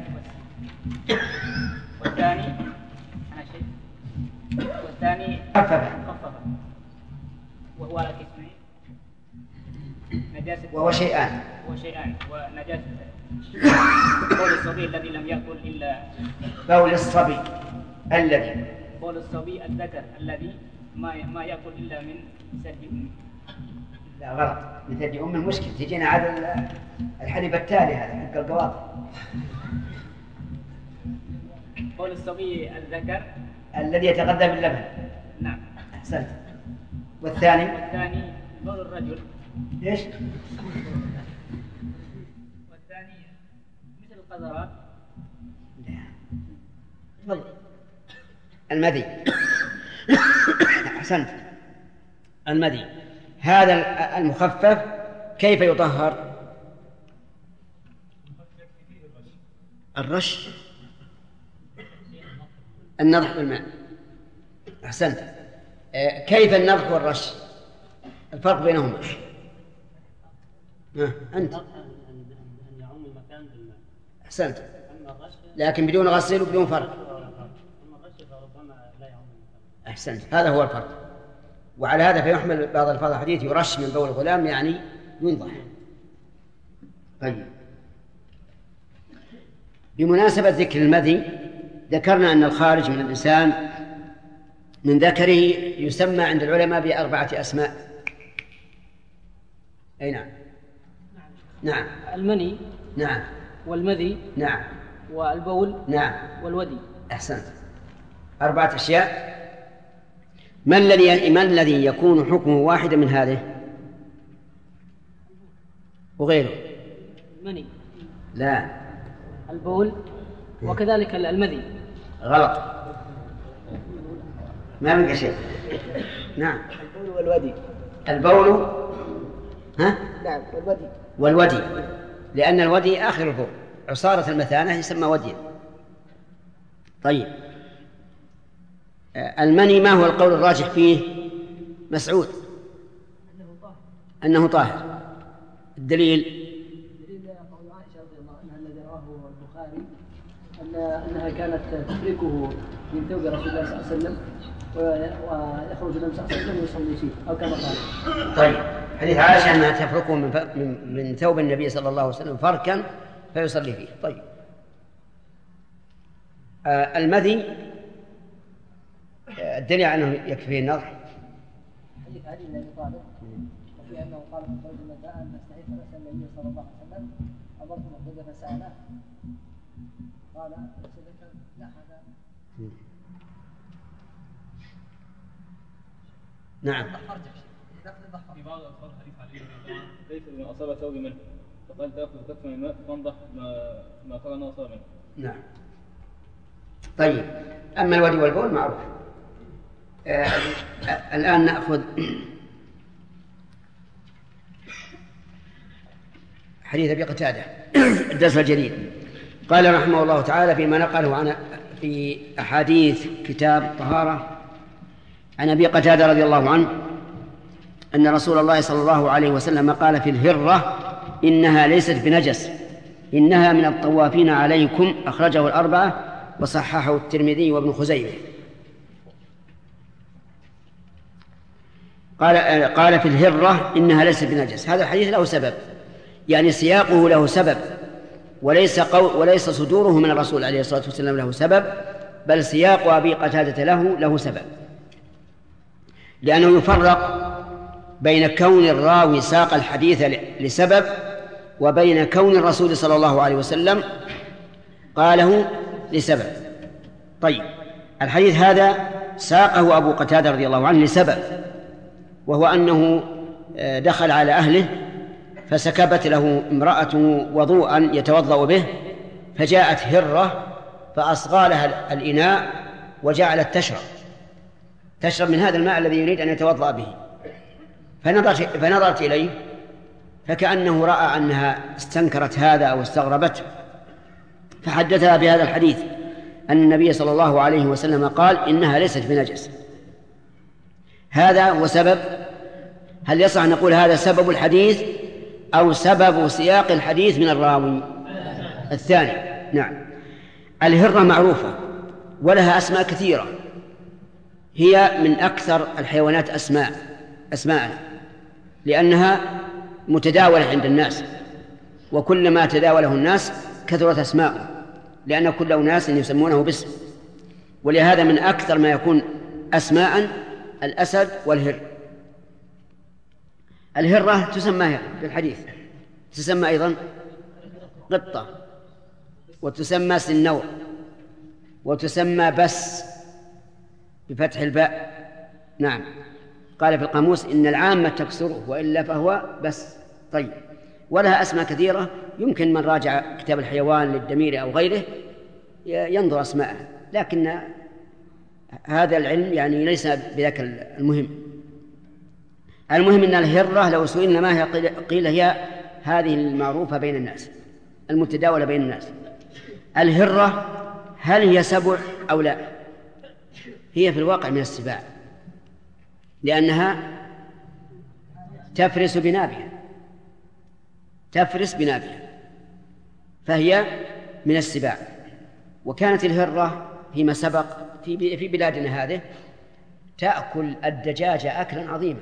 خففة وهو على قسمين، نجاسة وهو شيئان ونجاسة بول الصبي الذي لم يأكل إلا بول الصبي الذكر الذي ما يأكل إلا من ثدي أمه. لا غلط، من ثدي أمه المشكل تجينا على الحليب التالي هذا حق القواطع. بول الصبي الذكر الذي يتغذى باللبن. نعم أحسنت. والثاني بول الرجل. إيش؟ والثاني مثل القذرات. المذي. أحسنت. المذي هذا المخفف كيف يطهر؟ الرش، النضح بالماء. أحسنت. كيف النضح والرش؟ الفرق بينهما. أنت. أن يعم المكان بالماء. أحسنت. لكن بدون غسيل وبدون فرق. أحسنت، هذا هو الفرق. وعلى هذا فيحمل بعض الفاظ الحديث يرش من بول الغلام يعني ينضح. طيب، بمناسبة ذكر المذي ذكرنا أن الخارج من الإنسان من ذكره يسمى عند العلماء ب4 أسماء. أي نعم. نعم. المني. نعم. والمذي. نعم. والبول. نعم. والودي. أحسنت، 4 أشياء. ما الذي يكون حكمه واحدا من هذه وغيره؟ المني. لا. البول وكذلك المذي. غلط، ما بقى شيء. نعم. البول والودي. البول نعم. والودي، لأن الودي آخر البول، عصارة المثانة يسمى وديا. طيب، المني ما هو القول الراجح فيه؟ مسعود. أنه طاهر. الدليل قول عائشة رضي الله عنها الذي رواه البخاري أنها كانت تفركه من ثوب رسول الله صلى الله عليه وسلم ويخرج النبي صلى الله عليه وسلم ويصلي فيه أو كما قال. طيب، حديث عائشة أنها تفركه من ثوب النبي صلى الله عليه وسلم فركا فيصلي فيه. طيب، المذي الدليل على أنه يكفيه النضح. حديث علي بن أبي طالب وفي أنه قال من خرج المساء أن نستحيث فسأل النبي صلى الله عليه وسلم أمرت مخرجة فسأله قال رسولك لا هذا. نعم. في بعض الألفاظ حديث علي رضي الله عنه ليس بما أصاب ثوب منه، فقال تأخذ كف من الماء تنضح ما ترى أنه أصاب منه. نعم. طيب، أما الودي والبول معروف. الآن نأخذ حديث أبي قتادة الدرس الجديد. قال رحمه الله تعالى فيما نقله عن في أحاديث كتاب طهارة عن أبي قتادة رضي الله عنه أن رسول الله صلى الله عليه وسلم قال في الهرة إنها ليست بنجس إنها من الطوافين عليكم. أخرجه 4 وصححه الترمذي وابن خزيمة. قال في الهرة إنها ليست بنجس. هذا الحديث له سبب، يعني سياقه له سبب، وليس صدوره من الرسول عليه الصلاة والسلام له سبب، بل سياق أبي قتادة له سبب، لأنه يفرق بين كون الراوي ساق الحديث لسبب وبين كون الرسول صلى الله عليه وسلم قاله لسبب. طيب، الحديث هذا ساقه أبو قتادة رضي الله عنه لسبب، وهو أنه دخل على أهله فسكبت له امرأة وضوءا يتوضأ به، فجاءت هرة فأصغى لها الإناء وجعلت تشرب من هذا الماء الذي يريد أن يتوضأ به. فنظرت إليه فكأنه رأى أنها استنكرت هذا أو استغربته، فحدثها بهذا الحديث أن النبي صلى الله عليه وسلم قال إنها ليست بنجس. هذا هو سبب. هل يصح أن نقول هذا سبب الحديث أو سبب سياق الحديث من الراوي الثاني؟ نعم. الهرة معروفة ولها أسماء كثيرة، هي من أكثر الحيوانات أسماء لأنها متداولة عند الناس، وكلما تداوله الناس كثرت أسماءه، لأن كل أناس يسمونه باسم. ولهذا من أكثر ما يكون أسماء الأسد والهر. الهرة تسمى في الحديث، تسمى أيضا قطة، وتسمى سنور، وتسمى بس بفتح الباء. نعم، قال في القاموس إن العامة تكسره وإلا فهو بس. طيب، ولها أسماء كثيرة، يمكن من راجع كتاب الحيوان للدميري أو غيره ينظر أسماءها، لكن هذا العلم يعني ليس بذاك المهم. المهم أن الهرة لو سئلنا ما هي قيل هي هذه المعروفة بين الناس المتداولة بين الناس. الهرة هل هي سبع أو لا؟ هي في الواقع من السباع، لأنها تفرس بنابها، فهي من السباع. وكانت الهرة فيما سبق في بلادنا هذه تأكل الدجاج أكلا عظيما،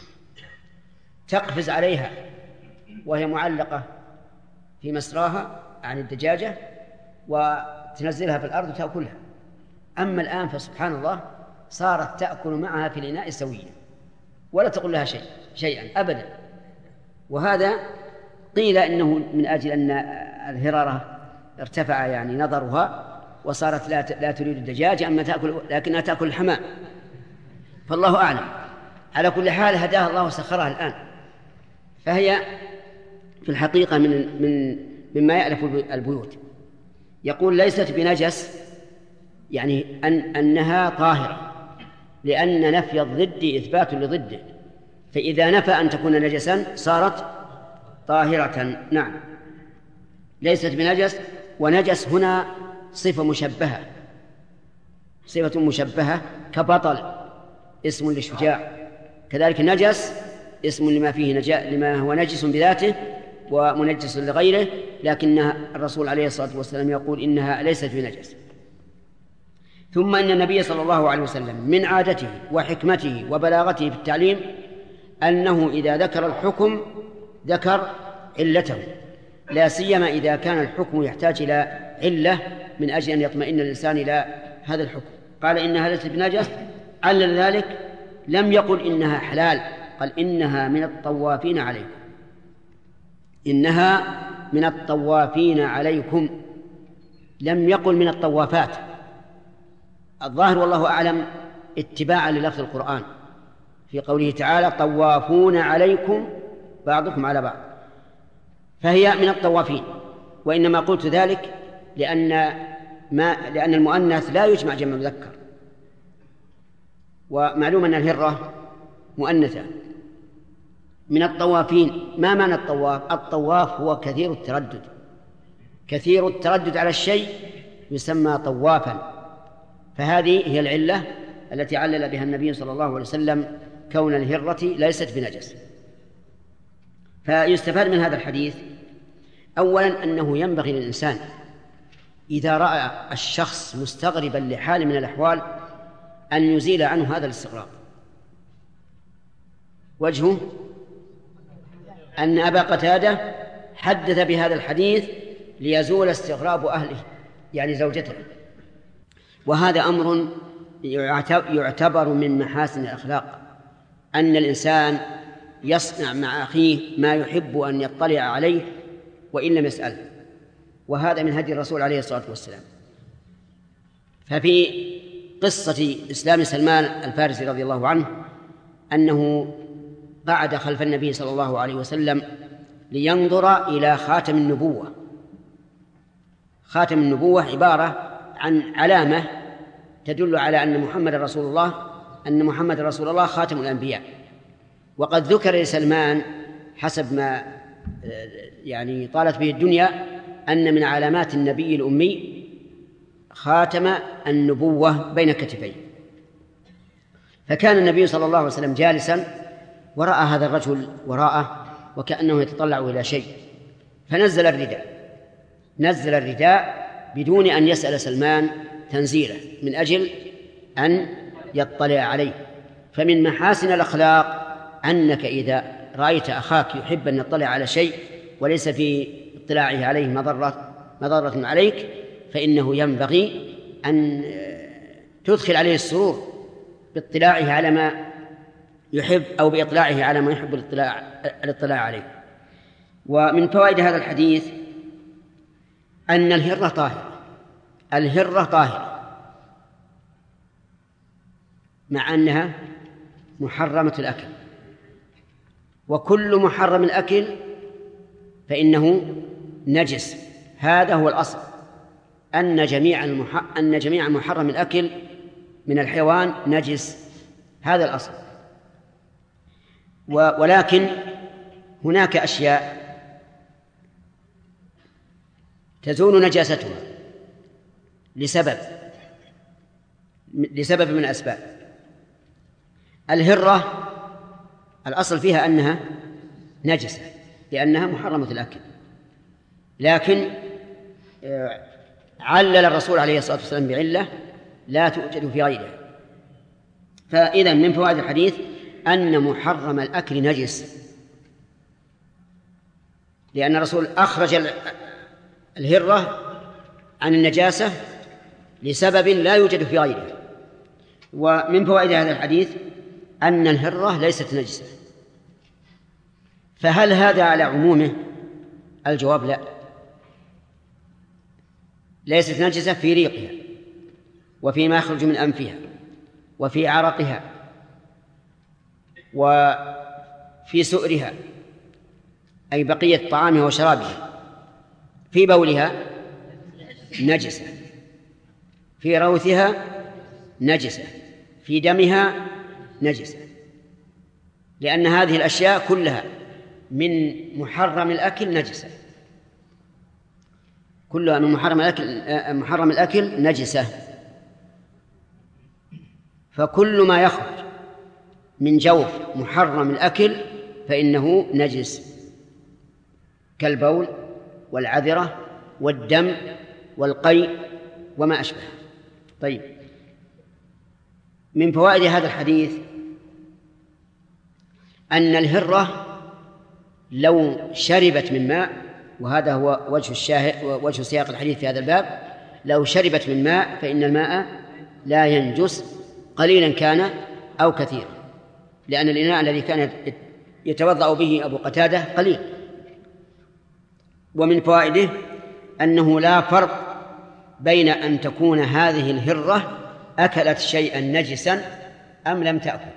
تقفز عليها وهي معلقة في مسراها عن الدجاجة وتنزلها في الأرض وتأكلها. أما الآن فسبحان الله صارت تأكل معها في الإناء سويا ولا تقول لها شيئا أبدا. وهذا قيل إنه من أجل أن الهرارة ارتفع يعني نظرها وصارت لا تريد الدجاج أما تأكل، لكنها تأكل الحمام، فالله أعلم. على كل حال هداها الله وسخرها الآن، فهي في الحقيقة مما يألف البيوت. يقول ليست بنجس، يعني أنها طاهرة، لأن نفي الضد إثبات لضده، فإذا نفى أن تكون نجسا صارت طاهرة. نعم، ليست بنجس. ونجس هنا صفة مشبهة كبطل اسم للشجاع، كذلك نجس اسم لما هو نجس بذاته ومنجس لغيره، لكن الرسول عليه الصلاة والسلام يقول إنها ليست بنجس. ثم إن النبي صلى الله عليه وسلم من عادته وحكمته وبلاغته في التعليم أنه إذا ذكر الحكم ذكر علته، لا سيما إذا كان الحكم يحتاج إلى علة من أجل أن يطمئن الإنسان إلى هذا الحكم. قال إنها ليست بنجس، علل ذلك لم يقل إنها حلال، قال إنها من الطوافين عليكم، إنها من الطوافين عليكم، لم يقل من الطوافات. الظاهر والله أعلم اتباعا للفظ القرآن في قوله تعالى طوافون عليكم بعضكم على بعض، فهي من الطوافين. وإنما قلت ذلك لأن المؤنث لا يجمع جمع مذكر، ومعلوم أن الهرة مؤنثة. من الطوافين، ما معنى الطواف؟ الطواف هو كثير التردد على الشيء يسمى طوافا، فهذه هي العلة التي علل بها النبي صلى الله عليه وسلم كون الهرة ليست بنجس. فيستفاد من هذا الحديث أولا أنه ينبغي للإنسان إذا رأى الشخص مستغربا لحال من الأحوال أن يزيل عنه هذا الاستغراب. وجهه أن أبا قتادة حدث بهذا الحديث ليزول استغراب أهله يعني زوجته، وهذا أمر يعتبر من محاسن الأخلاق، أن الإنسان يصنع مع أخيه ما يحب أن يطلع عليه وإن لم يسأله، وهذا من هدي الرسول عليه الصلاة والسلام. ففي قصة إسلام سلمان الفارسي رضي الله عنه أنه قعد خلف النبي صلى الله عليه وسلم لينظر إلى خاتم النبوة. خاتم النبوة عبارة عن علامة تدل على أن محمد رسول الله خاتم الأنبياء. وقد ذكر لسلمان حسب ما يعني طالت به الدنيا أن من علامات النبي الأمي خاتم النبوة بين كتفيه. فكان النبي صلى الله عليه وسلم جالسا ورأى هذا الرجل وراءه وكأنه يتطلع إلى شيء، فنزل الرداء بدون أن يسأل سلمان تنزيله من أجل أن يطلع عليه. فمن محاسن الأخلاق أنك إذا رأيت أخاك يحب أن يطلع على شيء وليس في اطلاعه عليه مضرة عليك، فإنه ينبغي أن تدخل عليه السرور باطلاعه على ما يحب أو بإطلاعه على ما يحب الاطلاع عليه. ومن فوائد هذا الحديث أن الهرة طاهرة مع أنها محرمة الأكل، وكل محرم الأكل فإنه نجس. هذا هو الأصل، أن جميع محرم الأكل من الحيوان نجس، هذا الأصل. ولكن هناك أشياء تزول نجاستها لسبب من الأسباب. الهرة الأصل فيها أنها نجسة لأنها محرمة الأكل، لكن علل الرسول عليه الصلاة والسلام بعلة لا توجد في غيرها. فإذا من فوائد الحديث أن محرم الأكل نجس، لأن الرسول أخرج الهرة عن النجاسة لسبب لا يوجد في غيره. ومن فوائد هذا الحديث أن الهرة ليست نجسة. فهل هذا على عمومه؟ الجواب لا، ليست نجسة في ريقها وفيما يخرج من أنفها وفي عرقها وفي سؤرها أي بقية طعامها وشرابها، في بولها نجسة، في روثها نجسة، في دمها نجسة، لأن هذه الأشياء كلها من محرم الأكل نجسة، كلها من محرم الأكل نجسة. فكل ما يخرج من جوف محرم الأكل فإنه نجس، كالبول والعذرة والدم والقيء وما أشبه. طيب، من فوائد هذا الحديث أن الهرة لو شربت من ماء، وهذا هو وجه سياق الحديث في هذا الباب، لو شربت من ماء فإن الماء لا ينجس قليلا كان أو كثيرا، لأن الإناء الذي كان يتوضأ به أبو قتادة قليل. ومن فوائده أنه لا فرق بين أن تكون هذه الهرة أكلت شيئا نجسا أم لم تأكل.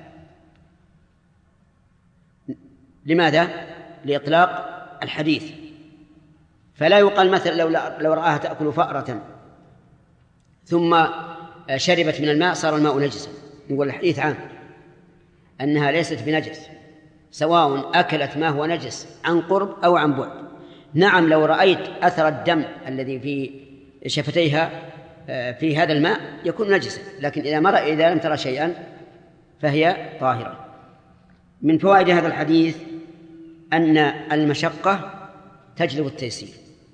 لماذا؟ لإطلاق الحديث. فلا يقال مثلا لو رآها تأكل فأرة ثم شربت من الماء صار الماء نجسا، نقول الحديث عام أنها ليست بنجس سواء أكلت ما هو نجس عن قرب أو عن بعد. نعم، لو رأيت أثر الدم الذي في شفتيها في هذا الماء يكون نجسا، لكن إذا لم ترى شيئا فهي طاهرة. من فوائد هذا الحديث أن المشقة تجلب التيسير.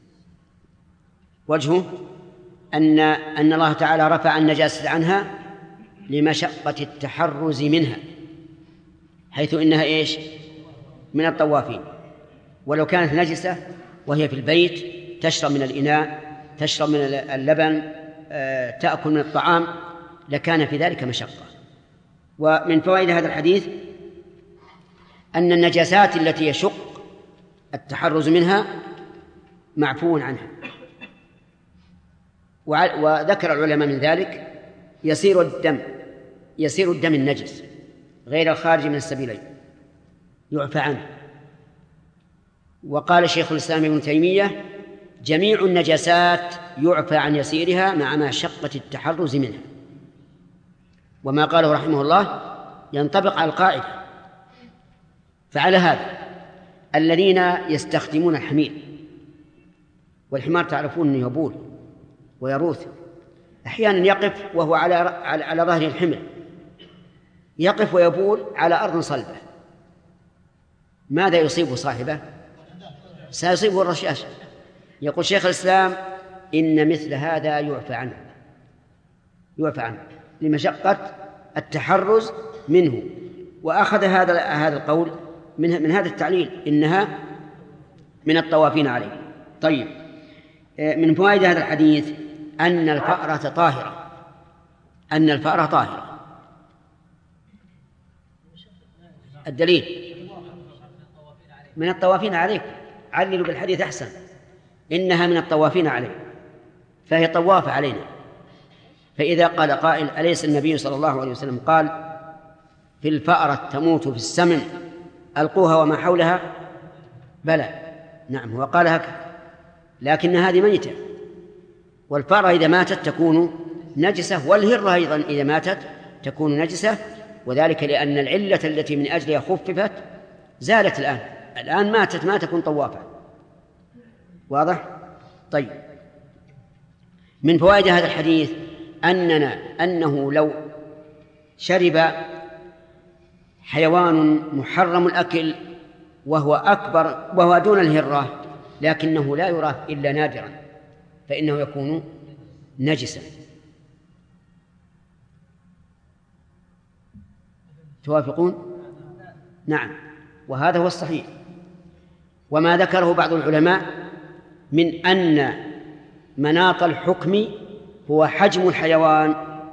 وجهه أن الله تعالى رفع النجاسة عنها لمشقة التحرز منها، حيث إنها إيش؟ من الطوافين. ولو كانت نجسة وهي في البيت تشرب من الإناء، تشرب من اللبن، تأكل من الطعام، لكان في ذلك مشقة. ومن فوائد هذا الحديث أن النجاسات التي يشق التحرز منها معفو عنها. وذكر العلماء من ذلك يسير الدم النجس غير الخارج من السبيلين يعفى عنه. وقال شيخ الإسلام ابن تيمية: جميع النجاسات يعفى عن يسيرها مع مشقة التحرز منها. وما قاله رحمه الله ينطبق على القاعدة. فعلى هذا الذين يستخدمون الحمير، والحمار تعرفون أنه يبول ويروث، أحيانا يقف وهو على ظهر الحمل، يقف ويبول على أرض صلبة، ماذا يصيب صاحبه؟ سيصيبه الرشاش. يقول شيخ الإسلام: إن مثل هذا يعفى عنه لمشقة التحرز منه. وأخذ هذا القول من هذا التعليل: إنها من الطوافين عليه. طيب، من فوائد هذا الحديث أن الفأرة طاهرة. الدليل: من الطوافين عليه. عللوا بالحديث أحسن. إنها من الطوافين عليه، فهي طوافة علينا. فإذا قال قائل: أليس النبي صلى الله عليه وسلم قال: في الفأرة تموت في السمن ألقوها وما حولها؟ بلى، نعم، هو قال هكذا، لكن هذه ميتة، والفأرة إذا ماتت تكون نجسة، والهرة أيضا إذا ماتت تكون نجسة، وذلك لأن العلة التي من أجلها خففت زالت الآن ماتت، ما تكون طوافة. واضح؟ طيب، من فوائد هذا الحديث أنه لو شرب حيوان محرم الأكل وهو دون الهرة لكنه لا يراه إلا نادرا، فإنه يكون نجسا. توافقون؟ نعم، وهذا هو الصحيح. وما ذكره بعض العلماء من أن مناط الحكم هو حجم الحيوان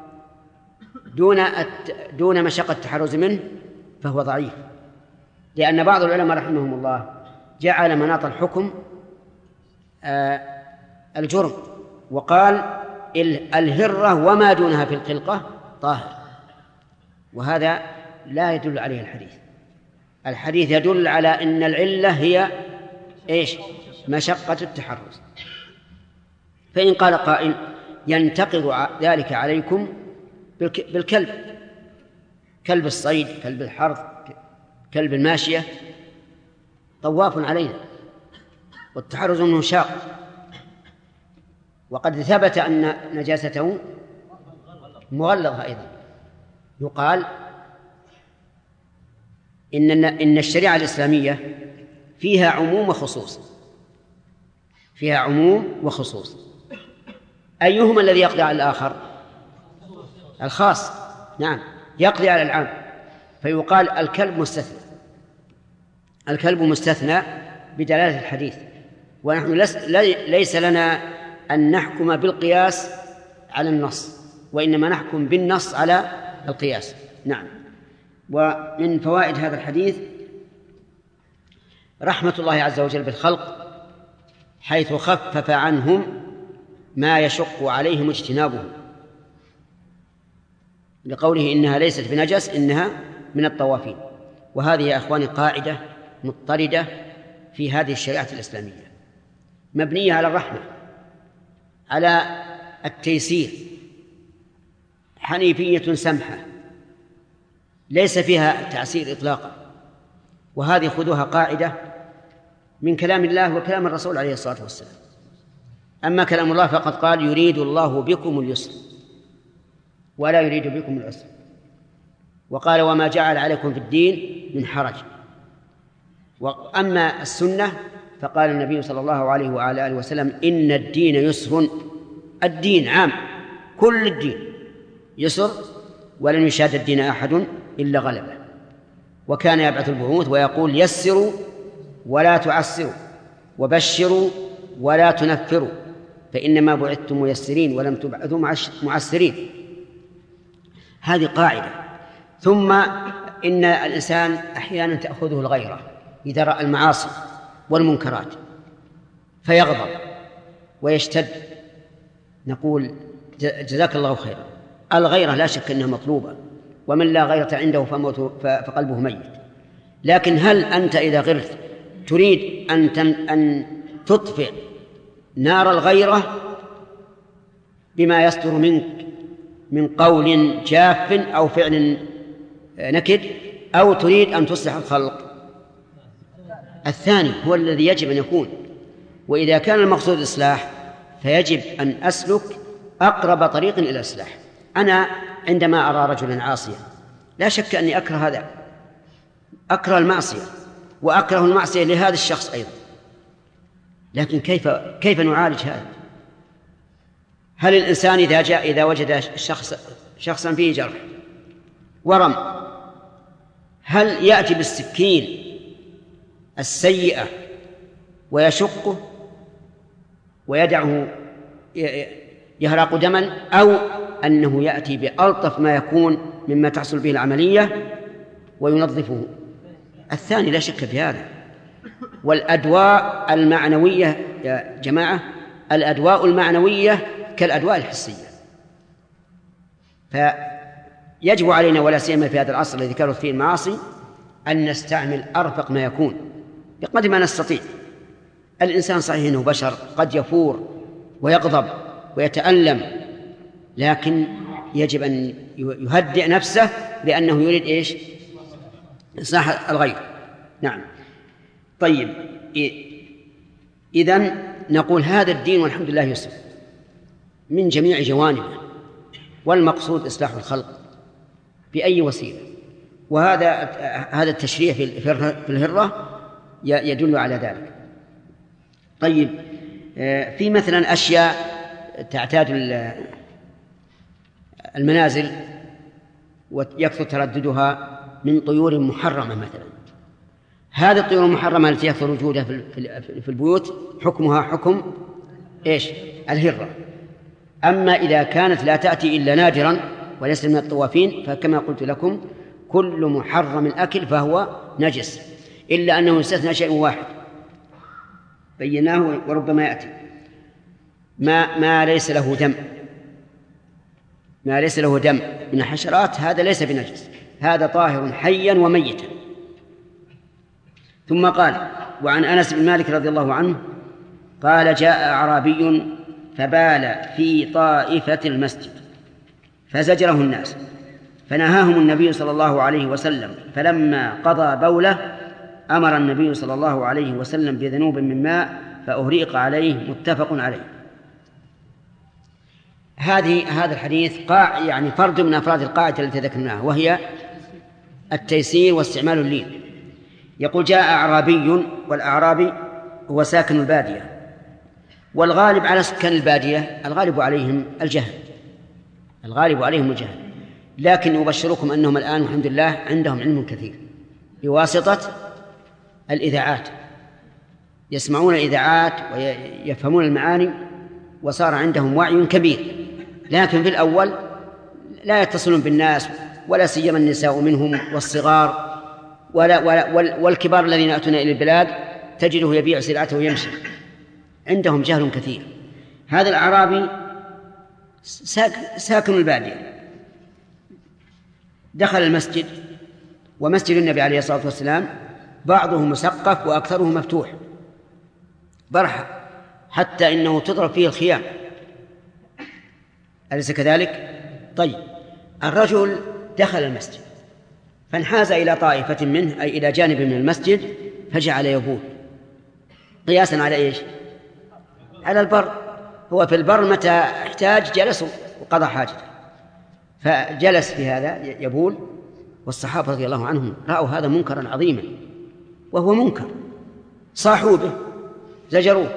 دون مشقة التحرز منه فهو ضعيف، لأن بعض العلماء رحمهم الله جعل مناط الحكم الجرم، وقال الهرة وما دونها في الخلقة طاهر، وهذا لا يدل عليه الحديث. الحديث يدل على أن العلة هي إيش؟ مشقة التحرز. فإن قال قائل: ينتقض ذلك عليكم بالكلب، كلب الصيد، كلب الحرث، كلب الماشية طواف علينا والتحرز منه شاق، وقد ثبت أن نجاسته مغلظة أيضا. يقال إن الشريعة الإسلامية فيها عموم وخصوص. أيهما الذي يقضي على الآخر؟ الخاص، نعم، يقضي على العام. فيقال الكلب مستثنى بدلالة الحديث، ونحن ليس لنا أن نحكم بالقياس على النص، وإنما نحكم بالنص على القياس. نعم. ومن فوائد هذا الحديث رحمة الله عز وجل بالخلق، حيث خفف عنهم ما يشق عليهم اجتنابه، لقوله إنها ليست بنجس، إنها من الطوافين. وهذه يا أخواني قاعدة مضطردة في هذه الشريعة الإسلامية، مبنية على الرحمة، على التيسير، حنيفية سمحة، ليس فيها تعسير إطلاقا. وهذه خذوها قاعدة من كلام الله وكلام الرسول عليه الصلاة والسلام. أما كلام الله فقد قال: يريد الله بكم اليسر ولا يريد بكم العسر، وقال: وما جعل عليكم في الدين من حرج. وأما السنة فقال النبي صلى الله عليه وعلى آله وسلم: إن الدين يسر. الدين عام، كل الدين يسر، ولن يشاد الدين أحد إلا غلبه. وكان يبعث البعوث ويقول: يسروا ولا تعسروا، وبشروا ولا تنفروا، فإنما بعثتم ميسرين ولم تبعثوا معسرين. هذه قاعدة. ثم إن الإنسان أحيانا تأخذه الغيرة إذا رأى المعاصي والمنكرات فيغضب ويشتد، نقول: جزاك الله خيرا، الغيرة لا شك أنها مطلوبة، ومن لا غيرة عنده فقلبه ميت. لكن هل أنت إذا غرت تريد أن تطفئ نار الغيرة بما يصدر منك من قول جاف أو فعل نكد، أو تريد أن تصلح الخلق؟ الثاني هو الذي يجب أن يكون. وإذا كان المقصود الإصلاح فيجب أن أسلك أقرب طريق إلى الإصلاح. أنا عندما أرى رجلا عاصيا لا شك أني أكره هذا، أكره المعصية وأكره المعصية لهذا الشخص أيضا، لكن كيف نعالج هذا؟ هل الإنسان إذا وجد شخصا فيه جرح ورم، هل يأتي بالسكين السيئة ويشقه ويدعه يهراق دما، أو أنه يأتي بألطف ما يكون مما تحصل به العملية وينظفه؟ الثاني لا شك في هذا. والأدواء المعنوية يا جماعة، الأدواء المعنوية كالأدواء الحسية، فيجب علينا ولا سيما في هذا العصر الذي كانت فيه المعاصي أن نستعمل أرفق ما يكون بقدر ما نستطيع. الإنسان صحيح أنه بشر قد يفور ويغضب ويتألم، لكن يجب أن يهدئ نفسه بأنه يريد إيش؟ إصلاح الغير. نعم. طيب، إذن نقول هذا الدين والحمد لله يسر من جميع جوانبه، والمقصود إصلاح الخلق بأي وسيلة، وهذا التشريع في الهرة يدل على ذلك. طيب، في مثلا أشياء تعتاد المنازل ويكثر ترددها من طيور محرمة مثلا، هذه الطيور المحرمة التي يكثر وجودها في البيوت حكمها حكم إيش؟ الهرة. أما إذا كانت لا تأتي إلا نادرا وليس من الطوافين فكما قلت لكم كل محرم أكل فهو نجس، إلا أنه يستثنى شيء واحد بيناه وربما يأتي، ما ليس له دم، ما ليس له دم من الحشرات هذا ليس بنجس، هذا طاهر حيا وميتا. ثم قال: وعن أنس بن مالك رضي الله عنه قال: جاء أعرابي فبال في طائفة المسجد فزجره الناس فنهاهم النبي صلى الله عليه وسلم، فلما قضى بوله أمر النبي صلى الله عليه وسلم بذنوب من ماء فأهريق عليه، متفق عليه. هذا الحديث يعني فرد من أفراد القاعدة التي ذكرناها، وهي التيسير واستعمال اللين. يقول: جاء أعرابي، والأعرابي هو ساكن البادية، والغالب على سكان البادية الغالب عليهم الجهل، لكن أبشركم أنهم الآن الحمد لله عندهم علم كثير بواسطة الإذاعات، يسمعون الإذاعات ويفهمون المعاني وصار عندهم وعي كبير. لكن في الأول لا يتصلون بالناس، ولا سيما النساء منهم والصغار والكبار الذين يأتون إلى البلاد تجده يبيع سلعته ويمشي، عندهم جهل كثير. هذا الأعرابي ساكن البادية دخل المسجد، ومسجد النبي عليه الصلاة والسلام بعضه مسقف وأكثره مفتوح برحة، حتى إنه تضرب فيه الخيام، أليس كذلك؟ طيب، الرجل دخل المسجد فانحاز إلى طائفة منه، أي إلى جانب من المسجد، فجعل يبول قياسا على إيش؟ على البر. هو في البر متى احتاج جلس وقضى حاجته، فجلس في هذا يبول، والصحابة رضي الله عنهم رأوا هذا منكرا عظيما، وهو منكر، صاحوا به زجروه.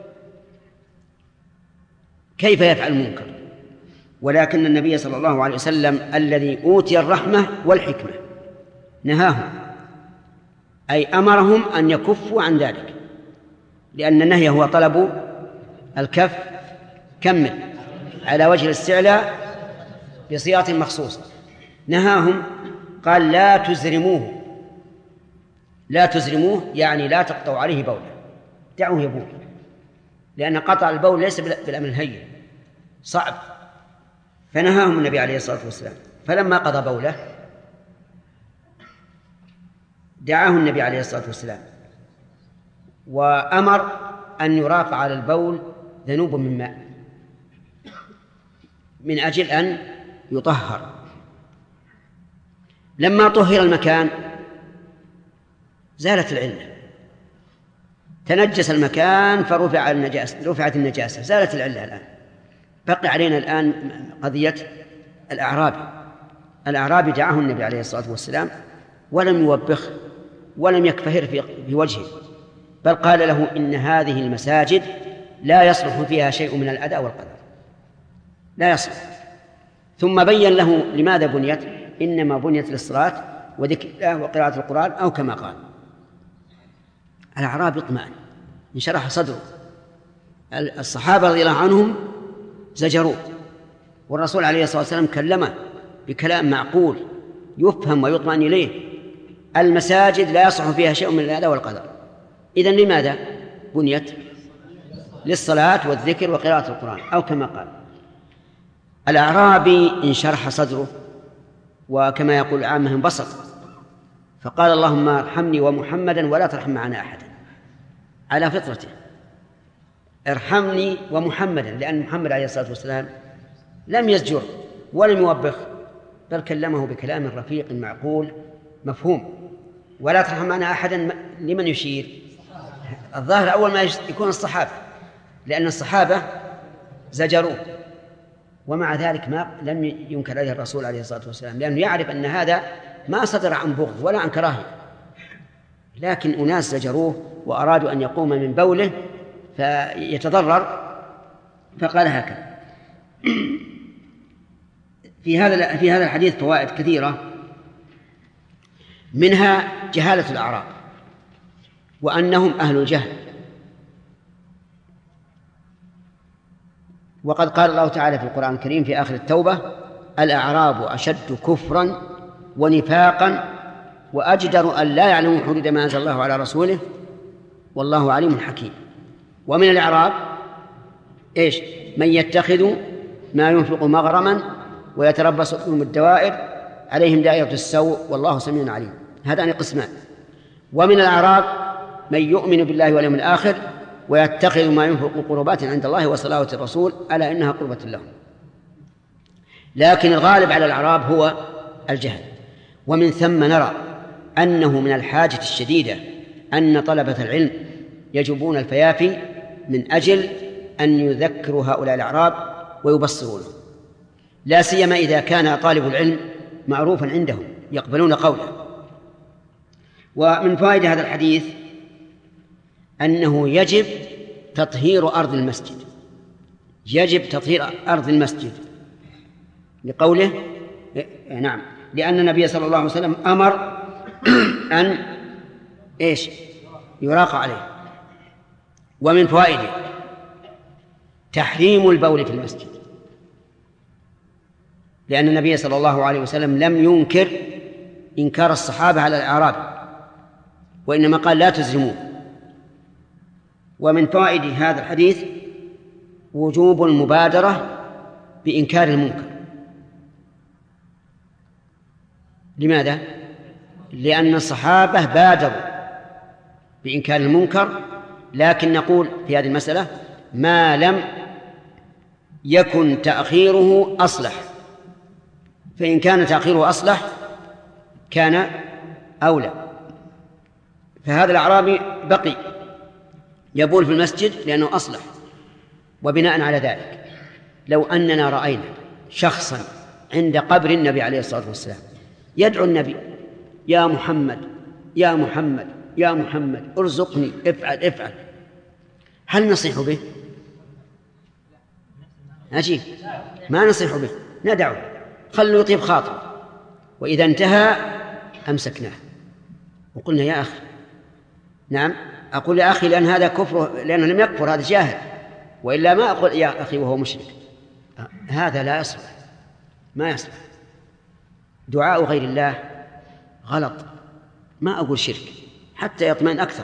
كيف يفعل منكر؟ ولكن النبي صلى الله عليه وسلم الذي أوتي الرحمة والحكمة نهاهم، أي أمرهم أن يكفوا عن ذلك، لأن النهي هو طلب الكف كمل على وجه الاستعلاء بصيغة مخصوصة. نهاهم قال: لا تزرموه، يعني لا تقطعوا عليه بوله، دعوه يبول، لأن قطع البول ليس بالأمر الهين، صعب. فنهاهم النبي عليه الصلاة والسلام. فلما قضى بوله دعاه النبي عليه الصلاة والسلام وأمر أن يراق على البول ذنوب من ماء من أجل أن يطهر. لما طهر المكان زالت العلة، تنجس المكان رفعت النجاسة، زالت العلة. الآن بقي علينا الآن قضية الأعرابي دعاه النبي عليه الصلاة والسلام ولم يوبخ ولم يكفهر في وجهه، بل قال له إن هذه المساجد لا يصلح فيها شيء من الأداء والقدر، لا يصلح. ثم بين له لماذا بنيت، إنما بنيت للصلاة وذكر الله وقراءة القرآن أو كما قال. الأعرابي اطمأن، انشرح صدره. الصحابة رضي الله عنهم زجروه، والرسول عليه الصلاة والسلام كلمه بكلام معقول يفهم ويطمئن إليه. المساجد لا يصلح فيها شيء من الأداء والقدر، إذن لماذا بنيت؟ للصلاة والذكر وقراءة القرآن أو كما قال. الأعرابي انشرح صدره، وكما يقول عامه انبسط، فقال اللهم ارحمني ومحمدا ولا ترحم معنا أحدا، على فطرته ارحمني ومحمدا، لأن محمد عليه الصلاة والسلام لم يزجر ولم يوبخ، بل كلمه بكلام رفيق معقول مفهوم. ولا ترحم معنا أحدا لمن يشير؟ الظاهر أول ما يكون الصحابة، لأن الصحابة زجروه، ومع ذلك ما لم ينكر عليه الرسول عليه الصلاة والسلام، لأنه يعرف أن هذا ما صدر عن بغض ولا عن كراهية، لكن أناس زجروه وأرادوا أن يقوم من بوله فيتضرر، فقال هكذا. في هذا الحديث فوائد كثيرة، منها جهالة الأعراب وأنهم أهل الجهل. وقد قال الله تعالى في القرآن الكريم في آخر التوبة: الأعراب أشد كفرا ونفاقا وأجدر أن لا يعلموا حدود ما أنزل الله على رسوله والله عليم حكيم. ومن الأعراب إيش؟ من يتخذ ما ينفق مغرما ويتربص بهم الدوائر عليهم دائرة السوء والله سميع عليم. هذان قسمان. ومن الأعراب من يؤمن بالله واليوم الآخر ويتخذ ما ينفق قربات عند الله وصلاة الرسول ألا إنها قربة له. لكن الغالب على الأعراب هو الجهل. ومن ثم نرى أنه من الحاجة الشديدة أن طلبة العلم يجبون الفيافي من أجل أن يذكروا هؤلاء الأعراب ويبصرونه، لا سيما إذا كان طالب العلم معروفا عندهم يقبلون قوله. ومن فوائد هذا الحديث أنه يجب تطهير أرض المسجد، يجب تطهير أرض المسجد لقوله نعم، لأن النبي صلى الله عليه وسلم أمر أن إيش؟ يراق عليه. ومن فوائده تحريم البول في المسجد، لأن النبي صلى الله عليه وسلم لم ينكر إنكار الصحابة على الأعراب، وإنما قال لا تزرموه. ومن فوائد هذا الحديث وجوب المبادرة بإنكار المنكر. لماذا؟ لأن الصحابة بادروا بإنكار المنكر، لكن نقول في هذه المسألة ما لم يكن تأخيره أصلح، فإن كان تأخيره أصلح كان أولى. فهذا الأعرابي بقي يبول في المسجد لأنه أصلح. وبناء على ذلك لو أننا رأينا شخصا عند قبر النبي عليه الصلاة والسلام يدعو النبي يا محمد يا محمد يا محمد ارزقني افعل افعل، هل نصيح به؟ عجيب، ما نصيح به، ندعو خلوا يطيب خاطر، وإذا انتهى أمسكناه وقلنا يا أخي. نعم أقول يا أخي لأن هذا كفر، لأنه لم يكفر، هذا جاهل، وإلا ما أقول يا أخي وهو مشرك. هذا لا يصلح، ما يصلح. دعاء غير الله غلط، ما أقول شرك حتى يطمئن أكثر.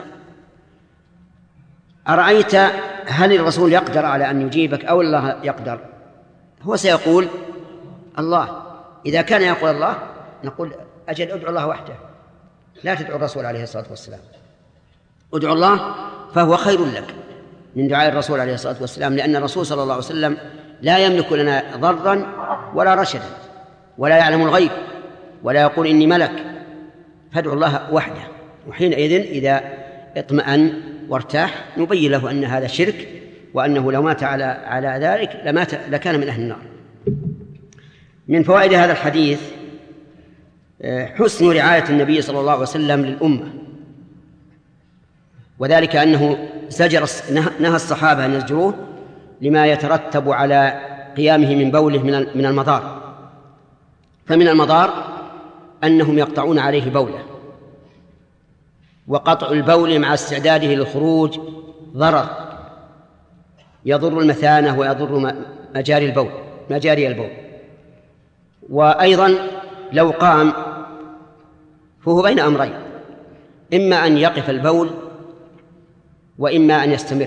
أرأيت هل الرسول يقدر على أن يجيبك أو الله يقدر؟ هو سيقول الله. إذا كان يقول الله نقول أجل ادعو الله وحده، لا تدعو الرسول عليه الصلاة والسلام. ادعو الله فهو خير لك من دعاء الرسول عليه الصلاة والسلام، لأن الرسول صلى الله عليه وسلم لا يملك لنا ضرا ولا رشدا ولا يعلم الغيب ولا يقول إني ملك، فادعو الله وحده. وحينئذ إذا اطمأن وارتاح نبين له أن هذا شرك، وأنه لو مات على ذلك لكان من أهل النار. من فوائد هذا الحديث حسن رعاية النبي صلى الله عليه وسلم للأمة، وذلك أنه نهى الصحابة أن يزجروه لما يترتب على قيامه من بوله من المضار. فمن المضار أنهم يقطعون عليه بوله، وقطع البول مع استعداده للخروج ضرر يضر المثانة ويضر مجاري البول. وأيضا لو قام فهو بين أمرين، إما أن يقف البول وإما أن يستمر.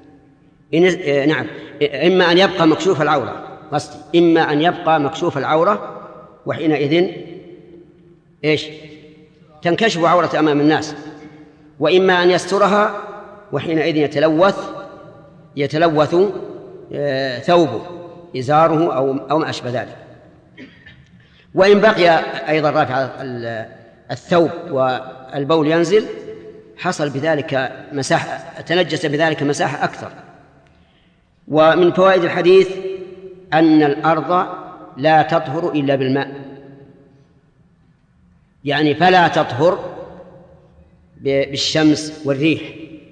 إما أن يبقى مكشوف العورة، إما أن يبقى مكشوف العورة، وحينئذ تنكشف عورة أمام الناس، وإما أن يسترها، وحينئذ يتلوث ثوبه إزاره أو ما أشبه ذلك. وإن بقي أيضا رافع الثوب والبول ينزل حصل بذلك مساحة، تنجس بذلك مساحة أكثر. ومن فوائد الحديث أن الأرض لا تطهر إلا بالماء، يعني فلا تطهر بالشمس والريح.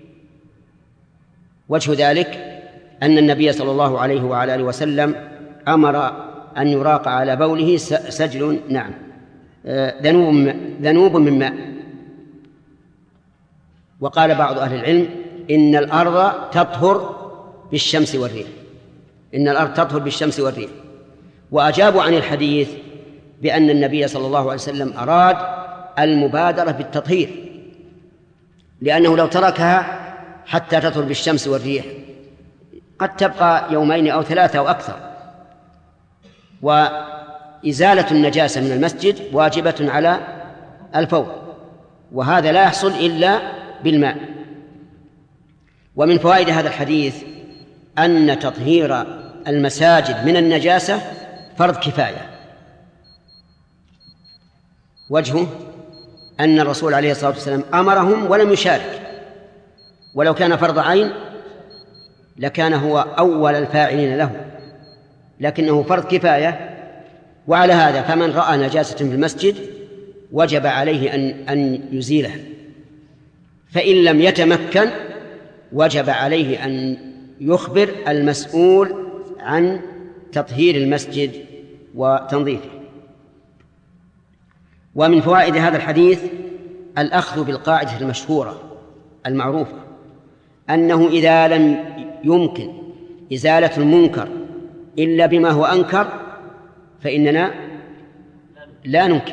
وجه ذلك أن النبي صلى الله عليه وعلى آله وسلم أمر أن يراق على بوله سجل ذنوب من ماء. وقال بعض أهل العلم إن الأرض تطهر بالشمس والريح، إن الأرض تطهر بالشمس والريح. وأجابوا عن الحديث بأن النبي صلى الله عليه وسلم أراد المبادرة بالتطهير، لأنه لو تركها حتى تطهر بالشمس والريح قد تبقى يومين أو 3 أو أكثر. وإزالة النجاسة من المسجد واجبة على الفور، وهذا لا يحصل إلا بالماء. ومن فوائد هذا الحديث أن تطهير المساجد من النجاسة فرض كفاية. وجهه أن الرسول عليه الصلاة والسلام أمرهم ولم يشارك، ولو كان فرض عين لكان هو أول الفاعلين له، لكنه فرض كفاية. وعلى هذا فمن رأى نجاسة في المسجد وجب عليه أن يزيلها، فإن لم يتمكن وجب عليه أن يخبر المسؤول عن تطهير المسجد وتنظيفه. ومن فوائد هذا الحديث الأخذ بالقاعدة المشهورة المعروفة أنه إذا لم يمكن إزالة المنكر إلا بما هو أنكر فإننا لا ننكر.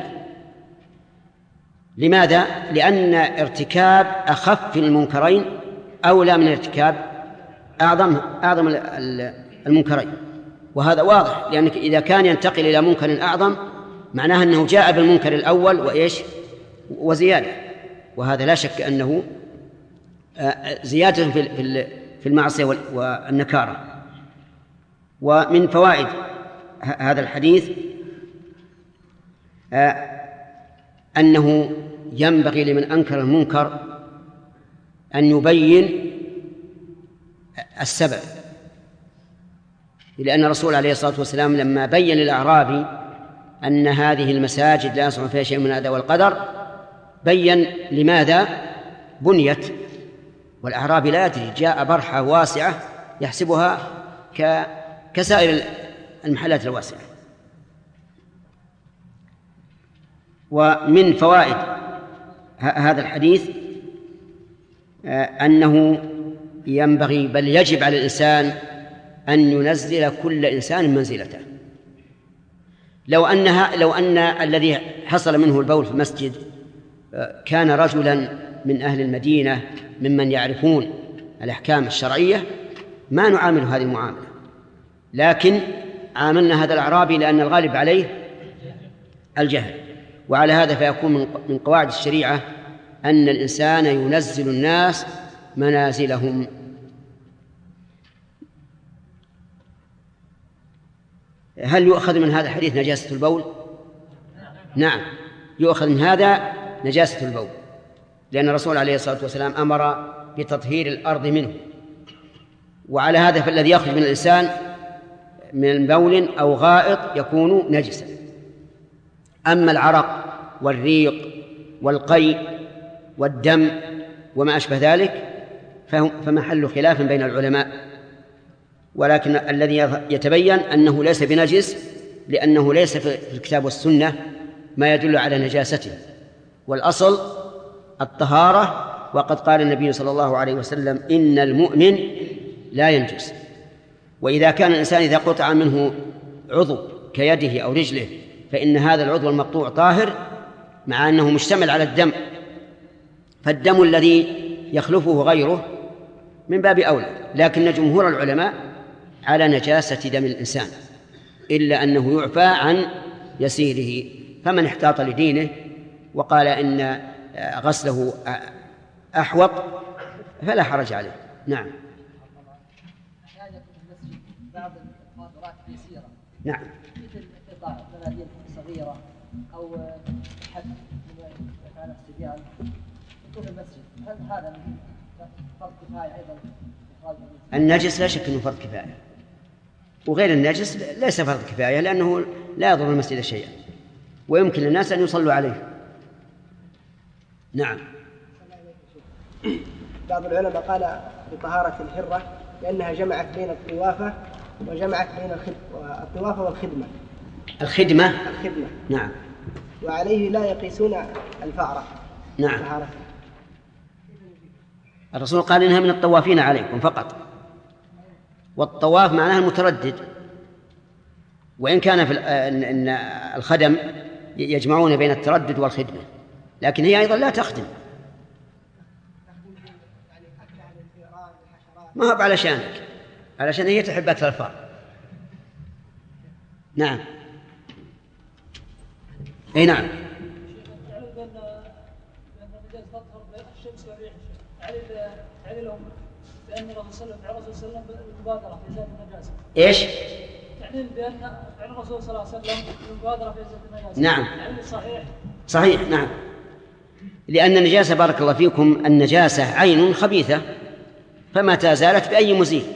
لماذا؟ لأن ارتكاب أخف المنكرين أولى من ارتكاب أعظم المنكرين، وهذا واضح، لأنك إذا كان ينتقل إلى منكر أعظم معناها أنه جاء بالمنكر الأول وزيادة، وهذا لا شك أنه زيادة في المعصية والنكارة. ومن فوائد هذا الحديث أنه ينبغي لمن أنكر المنكر أن يبين السبب، لأن الرسول عليه الصلاة والسلام لما بين للأعرابي أن هذه المساجد لا يصح فيها شيء من الأذى والقدر بين لماذا بنيت، والأعرابي لا يدري، جاء برحة واسعة يحسبها كسائر المحلات الواسعة. ومن فوائد هذا الحديث أنه ينبغي بل يجب على الإنسان أن ينزل كل إنسان منزلته. لو أن الذي حصل منه البول في المسجد كان رجلا من أهل المدينة ممن يعرفون الأحكام الشرعية ما نعامل هذه المعاملة، لكن عاملنا هذا الأعرابي لأن الغالب عليه الجهل. وعلى هذا فيكون من قواعد الشريعة أن الإنسان ينزل الناس منازلهم. هل يؤخذ من هذا الحديث نجاسة البول؟ نعم، يؤخذ من هذا نجاسة البول، لأن الرسول عليه الصلاة والسلام أمر بتطهير الأرض منه. وعلى هذا فالذي يخرج من الإنسان من بول أو غائط يكون نجسا. أما العرق والريق والقيء والدم وما أشبه ذلك فمحل خلاف بين العلماء، ولكن الذي يتبين أنه ليس بنجس، لأنه ليس في الكتاب والسنة ما يدل على نجاسته، والأصل الطهارة. وقد قال النبي صلى الله عليه وسلم: إن المؤمن لا ينجس. وإذا كان الإنسان إذا قطع منه عضو كيده أو رجله فإن هذا العضو المقطوع طاهر، مع أنه مشتمل على الدم، فالدم الذي يخلفه غيره من باب أولى. لكن جمهور العلماء على نجاسة دم الإنسان، إلا أنه يعفى عن يسيره. فمن احتاط لدينه وقال إن غسله أحوط فلا حرج عليه. نعم. بعض القاذورات يسيرة، نعم، مثل قطع مناديل صغيرة أو حد على الصبيان يكون المسجد، هل هذا فرض كفاية أيضا؟ النجس لا شك أنه فرض كفاية، وغير النجس ليس فرض كفاية، لأنه لا يضر المسجد شيئا ويمكن للناس أن يصلوا عليه. نعم. بعض العلماء قال بطهارة الهرة لأنها جمعت بين الطوافة وجمعت بين الطوافة والخدمة. الخدمة. نعم. وعليه لا يقيسون الفأرة. نعم. الرسول قال إنها من الطوافين عليكم فقط، والطواف معناها المتردد، وإن كان في إن الخدم يجمعون بين التردد والخدمة، لكن هي أيضا لا تخدم. ما هو علشانك، علشان هي تحب أكل الفار. نعم. أي نعم. بأن الرسول صلى الله عليه وسلم بالمبادرة في إزالة النجاسة. إيش؟ يعني بأن الرسول صلى الله عليه وسلم بالمبادرة في إزالة النجاسة. نعم. يعني صحيح. صحيح. نعم. لأن النجاسة بارك الله فيكم النجاسة عين خبيثة، فمتى زالت بأي مزيل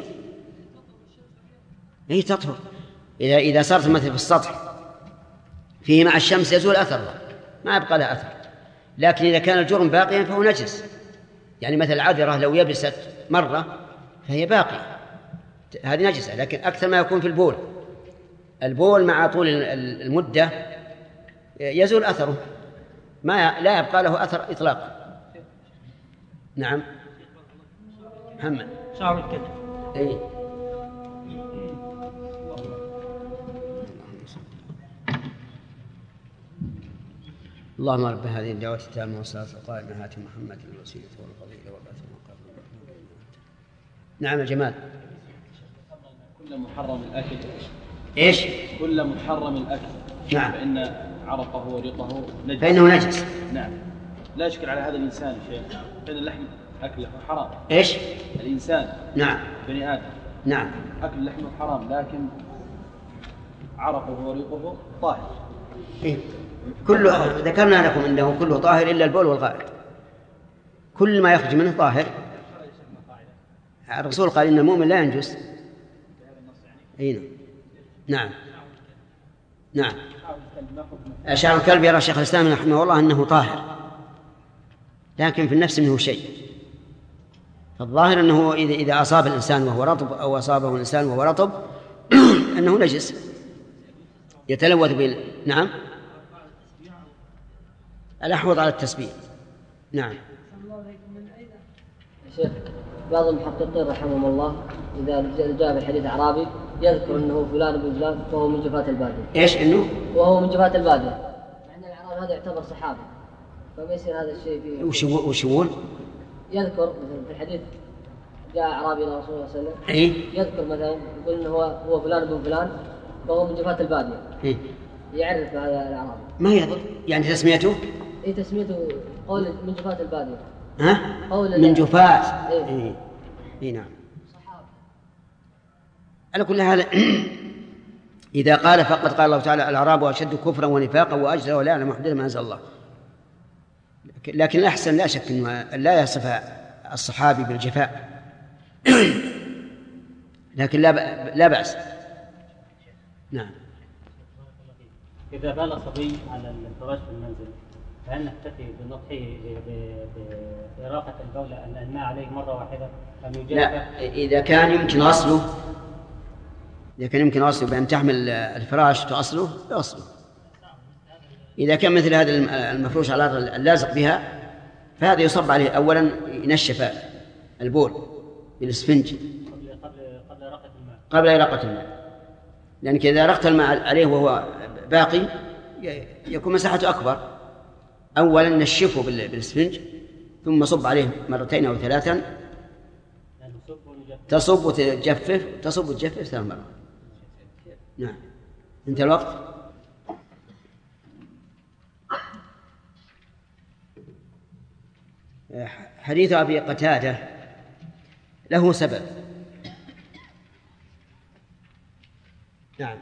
هي تطهر. إذا صارت مثل في السطح فيه مع الشمس يزول أثرها، ما يبقى لها أثر. لكن إذا كان الجرم باقيا فهو نجس. يعني مثل العذرة لو يبست مرة فهي باقية، هذه نجسة. لكن أكثر ما يكون في البول مع طول المدة يزول أثره، لا يبقى له أثر إطلاقا. نعم. محمد. شعر الكتف. أي. اللهم رب هذه الدعوة التامة والصلاة القائمة آت محمد الوسيلة والفضيلة وبعثه مقام. نعم يا جمال. كل محرم الأكل. إيش؟ كل محرم الأكل. نعم. فإن عرقه وريقه نجس. فإنه نجس. نعم. لا يشكل على هذا الإنسان شيء، فإن اللحم أكله حرام. إيش؟ الإنسان. نعم. بني آدم. نعم. أكل لحمه حرام، لكن عرقه وريقه طاهر. إيه؟ كله ذكرنا لكم أنه كله طاهر إلا البول والغائط، كل ما يخرج منه طاهر. الرسول قال إن المؤمن لا ينجس. أين؟ نعم. نعم. شعر الكلب يرى شيخ الإسلام رحمه الله أنه طاهر، لكن في النفس منه شيء. فالظاهر أنه إذا أصاب الإنسان وهو رطب أو أصابه الإنسان وهو رطب أنه نجس يتلوث نعم. الأحوط على التسبيح. نعم. شيخ، بعض المحققين رحمهم الله إذا جاء في حديث أعرابي يذكر أنه فلان بن فلان فهو من جفاة البادية. إيش إنه؟ وهو من جفاة البادية، مع أن الأعرابي هذا يعتبر صحابي، فما يصير هذا الشيء في وشون؟ يذكر مثلا في الحديث جاء أعرابي إلى رسول الله صلى الله عليه وسلم إيه؟ يذكر مثلا يقول أنه هو فلان بن فلان وهو من جفاة البادية إيه؟ يعرف هذا الأعرابي ما يضر يعني تسميته؟ إيه تسميته قول من جفاة البادية. ها؟ قول من جفاة. إيه. إيه. إيه نعم. على كل حال إذا قال فقد قال الله تعالى الأعراب أشد كفرا ونفاقا وأجدر ولا يعلم حدود ما أنزل الله. لكن الأحسن لا شك أنه لا يصف الصحابي بالجفاء لكن لا بأس. نعم. إذا بال صبي على الفراش في المنزل فهل نكتفي بنطحه بإراقة البول أن الماء عليه مرة واحدة أم يجافف؟ لا، إذا كان يمكن غسله بأن تحمل الفراش تغسله يغسله. إذا كان مثل هذا المفروش على الأرض اللازق بها فهذا يصب عليه أولا ينشف البول بالإسفنج قبل إراقة الماء، لأنك إذا أرقت الماء عليه وهو باقي يكون مساحته أكبر. أولا نشفه بالإسفنج ثم صب عليه مرتين أو ثلاثا، تصب وتجفف ثلاث مرات. نعم. انتهى الوقت. حديث أبي قتادة له سبب. نعم.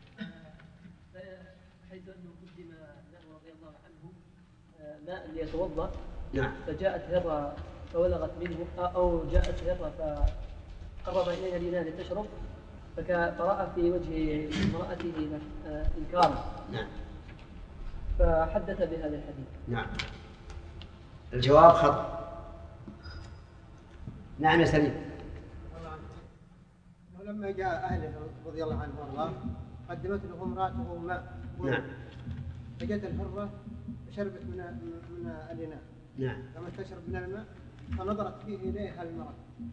حيث أنه قدم له رضي الله عنه ماء ليتوضأ. نعم. فجاءت هرة فولغت منه أو جاءت هرة فقرب إليها الإناء لتشرب فرأى في وجه امرأته إنكارا. نعم. فحدث بهذا الحديث. نعم. الجواب خطأ. نعم يا سليم. لما جاء أهله رضي الله عنه وارضاه قدمت له امرأته ماء. نعم. فجت الحرة وشربت من الإناء. نعم. لما تشرب من الماء فنظرت فيه إليها المرأة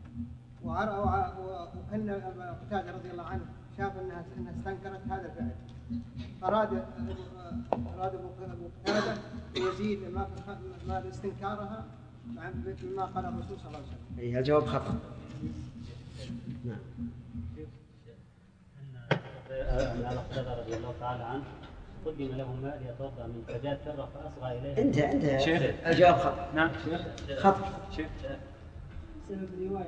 وكان قتادة رضي الله عنه شاف أنها استنكرت هذا الفعل، أراد أبو قتادة يزيد ما استنكارها مثل ما قال الرسول صلى الله عليه وسلم. أي الجواب خطأ. نعم. على قتادة رضي الله تعالى عنه قدم له ماء ليتوضأ من فجاءت هرة فأصغى إليه. انت شيخ الجواب خطأ. نعم خطأ. شيخ. سبب الرواية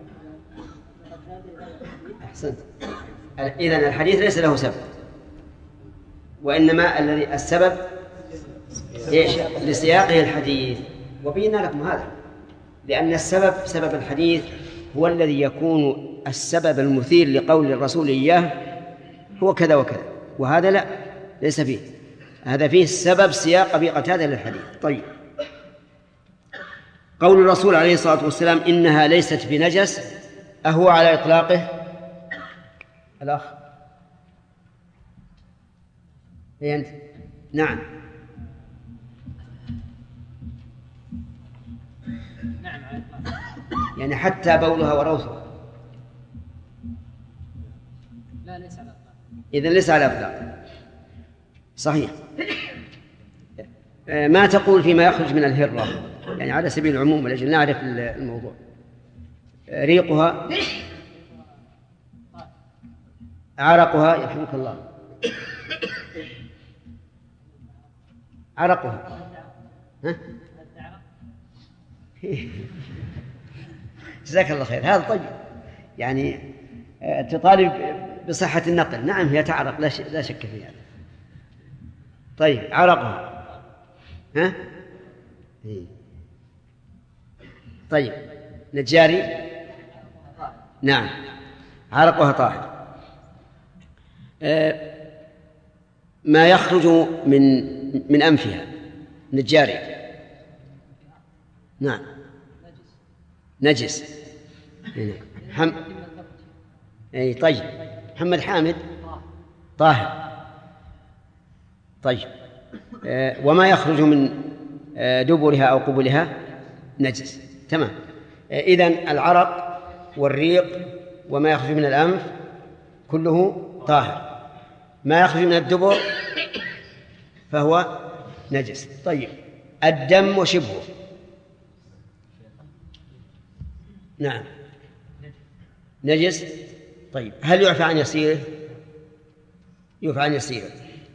أحسنت. إذن الحديث ليس له سبب، وإنما السبب إيش؟ لسياقه الحديث، وبينا لكم هذا، لأن السبب سبب الحديث هو الذي يكون السبب المثير لقول الرسول إياه هو كذا وكذا، وهذا لا ليس فيه، هذا فيه سبب سياق أبي قتادة للحديث. طيب، قول الرسول عليه الصلاة والسلام إنها ليست بنجس أهو على إطلاقه؟ الأخ أنت؟ نعم. نعم على إطلاقه. يعني حتى بولها وروثها؟ لا ليس على إطلاقه. إذن ليس على إطلاقه. صحيح. ما تقول فيما يخرج من الهرة، يعني على سبيل العموم لأجل نعرف الموضوع. ريقها، عرقها، يرحمك الله، عرقها، ها؟ جزاك الله خير. هذا طيب، يعني تطالب بصحة النقل. نعم هي تعرق لا شك في هذا. طيب، عرقها، ها؟ طيب، نجاري، نعم عرقها طاهر. ما يخرج من أنفها نجاري، نعم نجس. أي طيب، محمد حامد طاهر. طيب، وما يخرج من دبرها أو قبلها نجس. تمام. إذن العرق والريق وما يخرج من الأنف كله طاهر، ما يخرج من الدبر فهو نجس. طيب، الدم وشبهه، نعم نجس. طيب، هل يعفى عن يسيره؟ يعفى عن يسيره.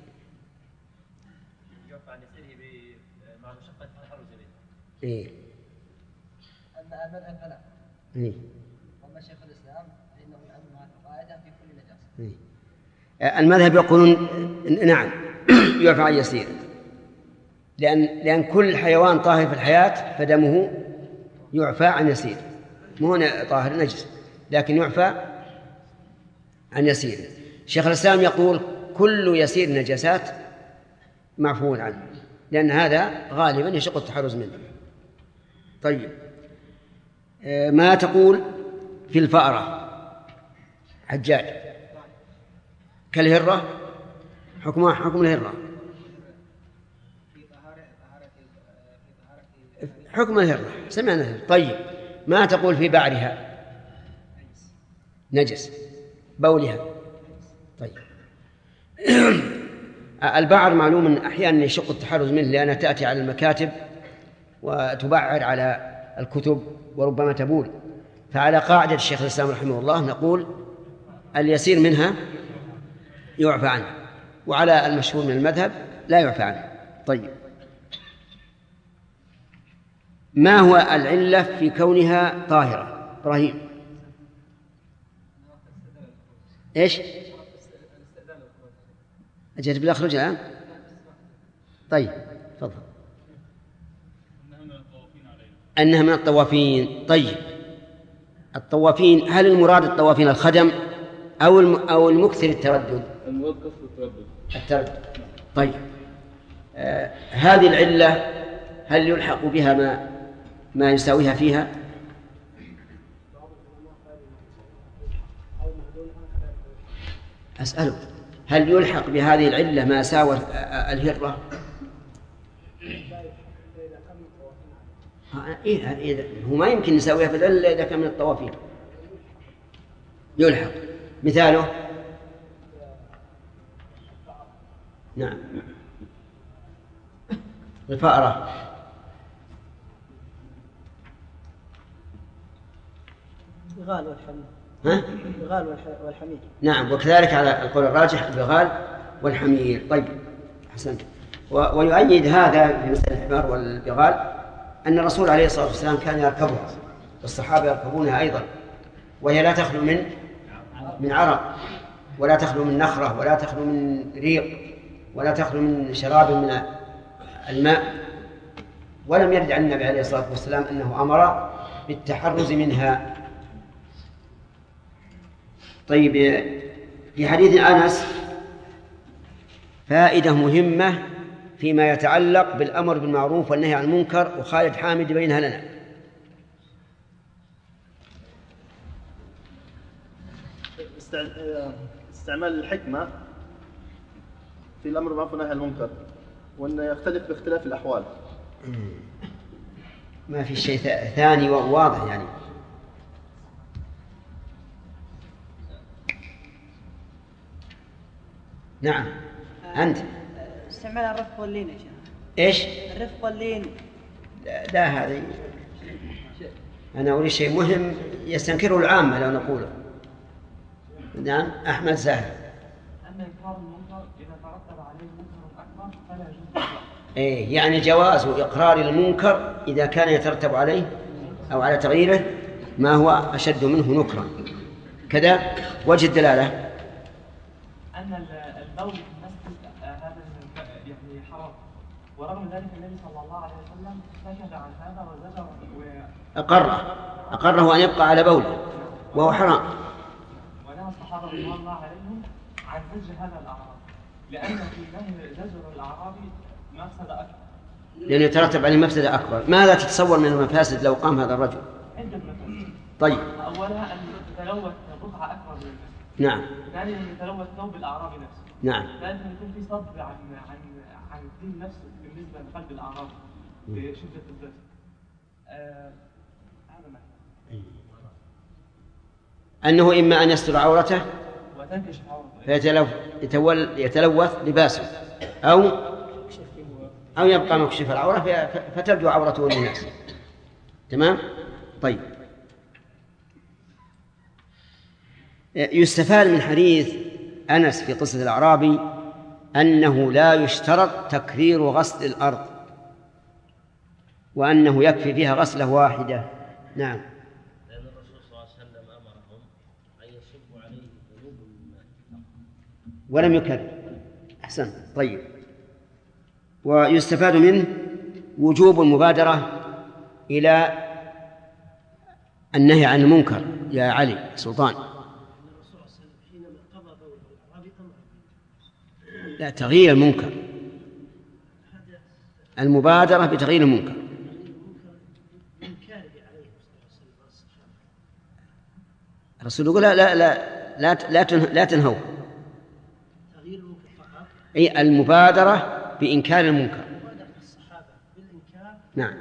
يعفى عن يسيره مع مشقة التحرز به. إيه. أما المذهب فلا. إيه. وأما شيخ الإسلام فإنه يعم مع القاعدة في كل نجاسة. إيه. المذهب يقولون نعم يعفى عن يسيره، لأن كل حيوان طاهر في الحياة فدمه يعفى عن يسيره، مو طاهر نجس لكن يعفى عن يسيره. شيخ الإسلام يقول كل يسير النجاسات معفو عنه، لأن هذا غالبا يشق التحرز منه. طيب، ما تقول في الفأرة حجاج؟ كالهرة حكمها حكم الهرة، حكم الهرة سمعنا الهرة. طيب، ما تقول في بعرها؟ نجس. بولها؟ طيب. البعر معلوم أحيانا يشق التحرز منه لأنها تأتي على المكاتب وتبعر على الكتب وربما تبول، فعلى قاعدة الشيخ الإسلام رحمه الله نقول اليسير منها يعفى عنه، وعلى المشهور من المذهب لا يعفى عنه. طيب، ما هو العلة في كونها طاهرة؟ إبراهيم. إيش؟ أجل بالأخرج الآن. طيب تفضل. أنها من الطوافين. طيب، الطوافين هل المراد الطوافين الخدم أو المكثر التردد؟ المراد كثرة التردد. طيب، هذه العلة هل يلحق بها ما يساويها فيها؟ أسأله هل يلحق بهذه العلة ما ساوى الهرة؟ هو ما يمكن نساويها في العلة إذا كان من الطوافين. يلحق. مثاله؟ نعم، الفأرة. البغال والحمير. ها؟ البغال والحمير. نعم، وكذلك على القول الراجح البغال والحمير. طيب، حسنت. ويؤيد هذا في مسألة الحمار والبغال أن الرسول عليه الصلاة والسلام كان يركبها، والصحابة يركبونها أيضا، وهي لا تخلو من عرق، ولا تخلو من نخرة، ولا تخلو من ريق، ولا تخلو من شراب من الماء، ولم يرد عن النبي عليه الصلاة والسلام أنه أمر بالتحرز منها. طيب، في حديث أنس فائدة مهمة فيما يتعلق بالأمر بالمعروف والنهي عن المنكر، وخالد حامد بينها لنا. استعمال الحكمة في الأمر بالمعروف والنهي عن المنكر، وأنه يختلف باختلاف الأحوال. ما في شيء ثاني واضح يعني. نعم، أنت. استعمال الرفق واللين يا شيخ. إيش؟ الرفق واللين. لا هذه أنا أقول شيء مهم يستنكره العامة لو نقوله. نعم، أحمد زاهر. أما إنكار المنكر إذا ترتب عليه منكر أكبر فلا يجوز. إيه، يعني جواز إقرار المنكر إذا كان يترتب عليه أو على تغييره ما هو أشد منه نكرا. كذا وجه الدلالة أن البول في المسجد هذا يعني حرام، ورغم ذلك النبي صلى الله عليه وسلم سكت عن هذا وزجر أقره أن يبقى على بوله وهو حرام. ونهى الصحابة رضي الله عنهم عن زجر هذا الأعراب، لأن في نهي زجر الأعرابي مفسدة أكبر، لأنه يترتب عليه مفسدة أكبر. ماذا تتصور من المفاسد لو قام هذا الرجل؟ عدة مفاسد. طيب، أولها أن تتلوث بقعة أكبر من المسجد. نعم. ثانيا أن يتلوث ثوب الأعرابي نفسه. نعم. ثالثا يكون في صد عن الدين نفسه بالنسبة لقلب الأعرابي بشدة الزجر. هذا معنى أنه إما أن يستر عورته وتنكشف عورته فيتلوث لباسه، أو يبقى مكشف العورة فتبدو عورته للناس. تمام؟ طيب، يستفاد من حديث أنس في قصة الأعرابي أنه لا يشترط تكرير غسل الأرض، وأنه يكفي فيها غسلة واحدة. نعم. لأن الرسول صلى الله عليه وسلم أمرهم أن يصبوا عليه ذنوب ولم يكرر. أحسن. طيب. ويستفاد منه وجوب المبادرة إلى النهي عن المنكر يا علي سلطان. لا، تغيير المنكر، المبادرة بتغيير المنكر. الرسول يقول لا لا لا لا لا تنهوا. أي المبادرة بإنكار المنكر. نعم.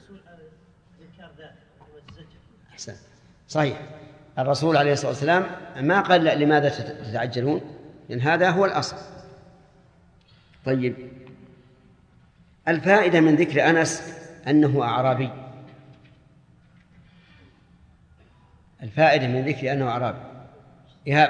أحسن. صحيح. الرسول عليه الصلاة والسلام ما قال لماذا تتعجلون، لأن هذا هو الأصل. طيب. الفائدة من ذكر أنس أنه أعرابي. الفائدة من ذكر أنه أعرابي. إيهاب.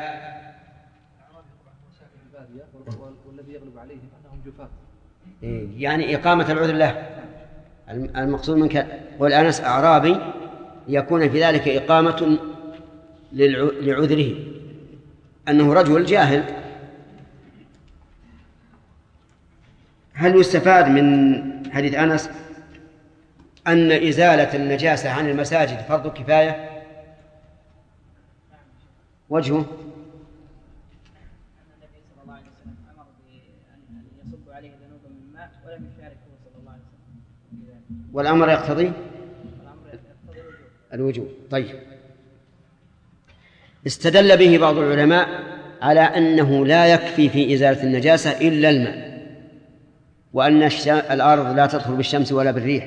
والذي يغلب عليهم أنهم جفاة. يعني إقامة العذر له. المقصود منك قول أنس أعرابي يكون في ذلك إقامة لعذره، أنه رجل جاهل. هل يستفاد من حديث أنس أن إزالة النجاسة عن المساجد فرض كفاية؟ وجهه النبي صلى الله عليه وسلم أمر بأن يصب عليه ذنوبا من ماء ولم يشاركه صلى الله عليه وسلم. والأمر يقتضي الوجوب. طيب. استدل به بعض العلماء على أنه لا يكفي في إزالة النجاسة إلا الماء، وأن الأرض لا تطهر بالشمس ولا بالريح.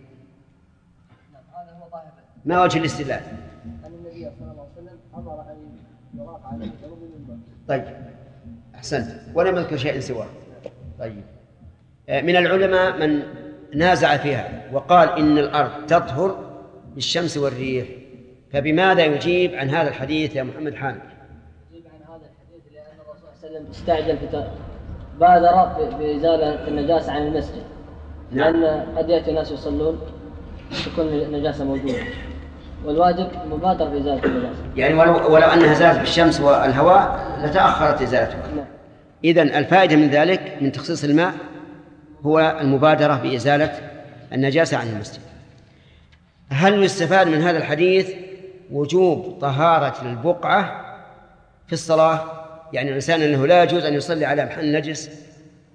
ما وجه الاستدلال؟ أن النبي صلى الله عليه وسلم أمر أن يراق على الذنوب من ماء. طيب. أحسنت. ولم يذكر شيء سواه. طيب. من العلماء من نازع فيها وقال إن الأرض تطهر بالشمس والريح، فبماذا يجيب عن هذا الحديث يا محمد حامد؟ يجيب عن هذا الحديث لأن الرسول صلى الله عليه وسلم استعجل بادر بإزالة النجاسة عن المسجد. نعم. لأن قد يأتي ناس يصلون تكون النجاسة موجودة، والواجب مبادرة بإزالة النجاسة. يعني ولو أنها زالت بالشمس والهواء لتأخرت إزالتها. نعم. إذن الفائدة من ذلك من تخصيص الماء هو المبادرة بإزالة النجاسة عن المسجد. هل يستفاد من هذا الحديث وجوب طهارة البقعة في الصلاة؟ يعني الإنسان أنه لا يجوز أن يصلي على محل نجس.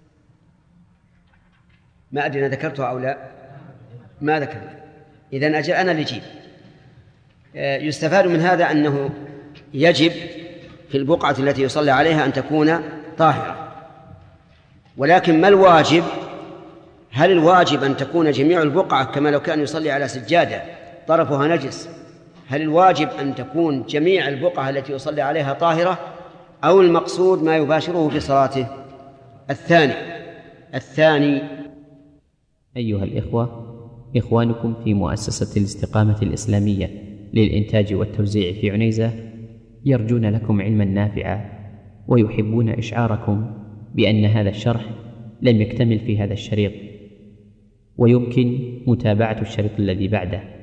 ما أدري أنا ذكرتها أو لا، ما ذكرت. إذن أجل أنا اللي أجيب. يستفاد من هذا أنه يجب في البقعة التي يصلي عليها أن تكون طاهرة، ولكن ما الواجب؟ هل الواجب أن تكون جميع البقعة كما لو كان يصلي على سجادة طرفها نجس؟ هل الواجب أن تكون جميع البقعة التي يصلي عليها طاهرة، أو المقصود ما يباشره في صلاته؟ الثاني. أيها الإخوة، إخوانكم في مؤسسة الاستقامة الإسلامية للإنتاج والتوزيع في عنيزة يرجون لكم علما نافعا، ويحبون إشعاركم بأن هذا الشرح لم يكتمل في هذا الشريط، ويمكن متابعة الشريط الذي بعده.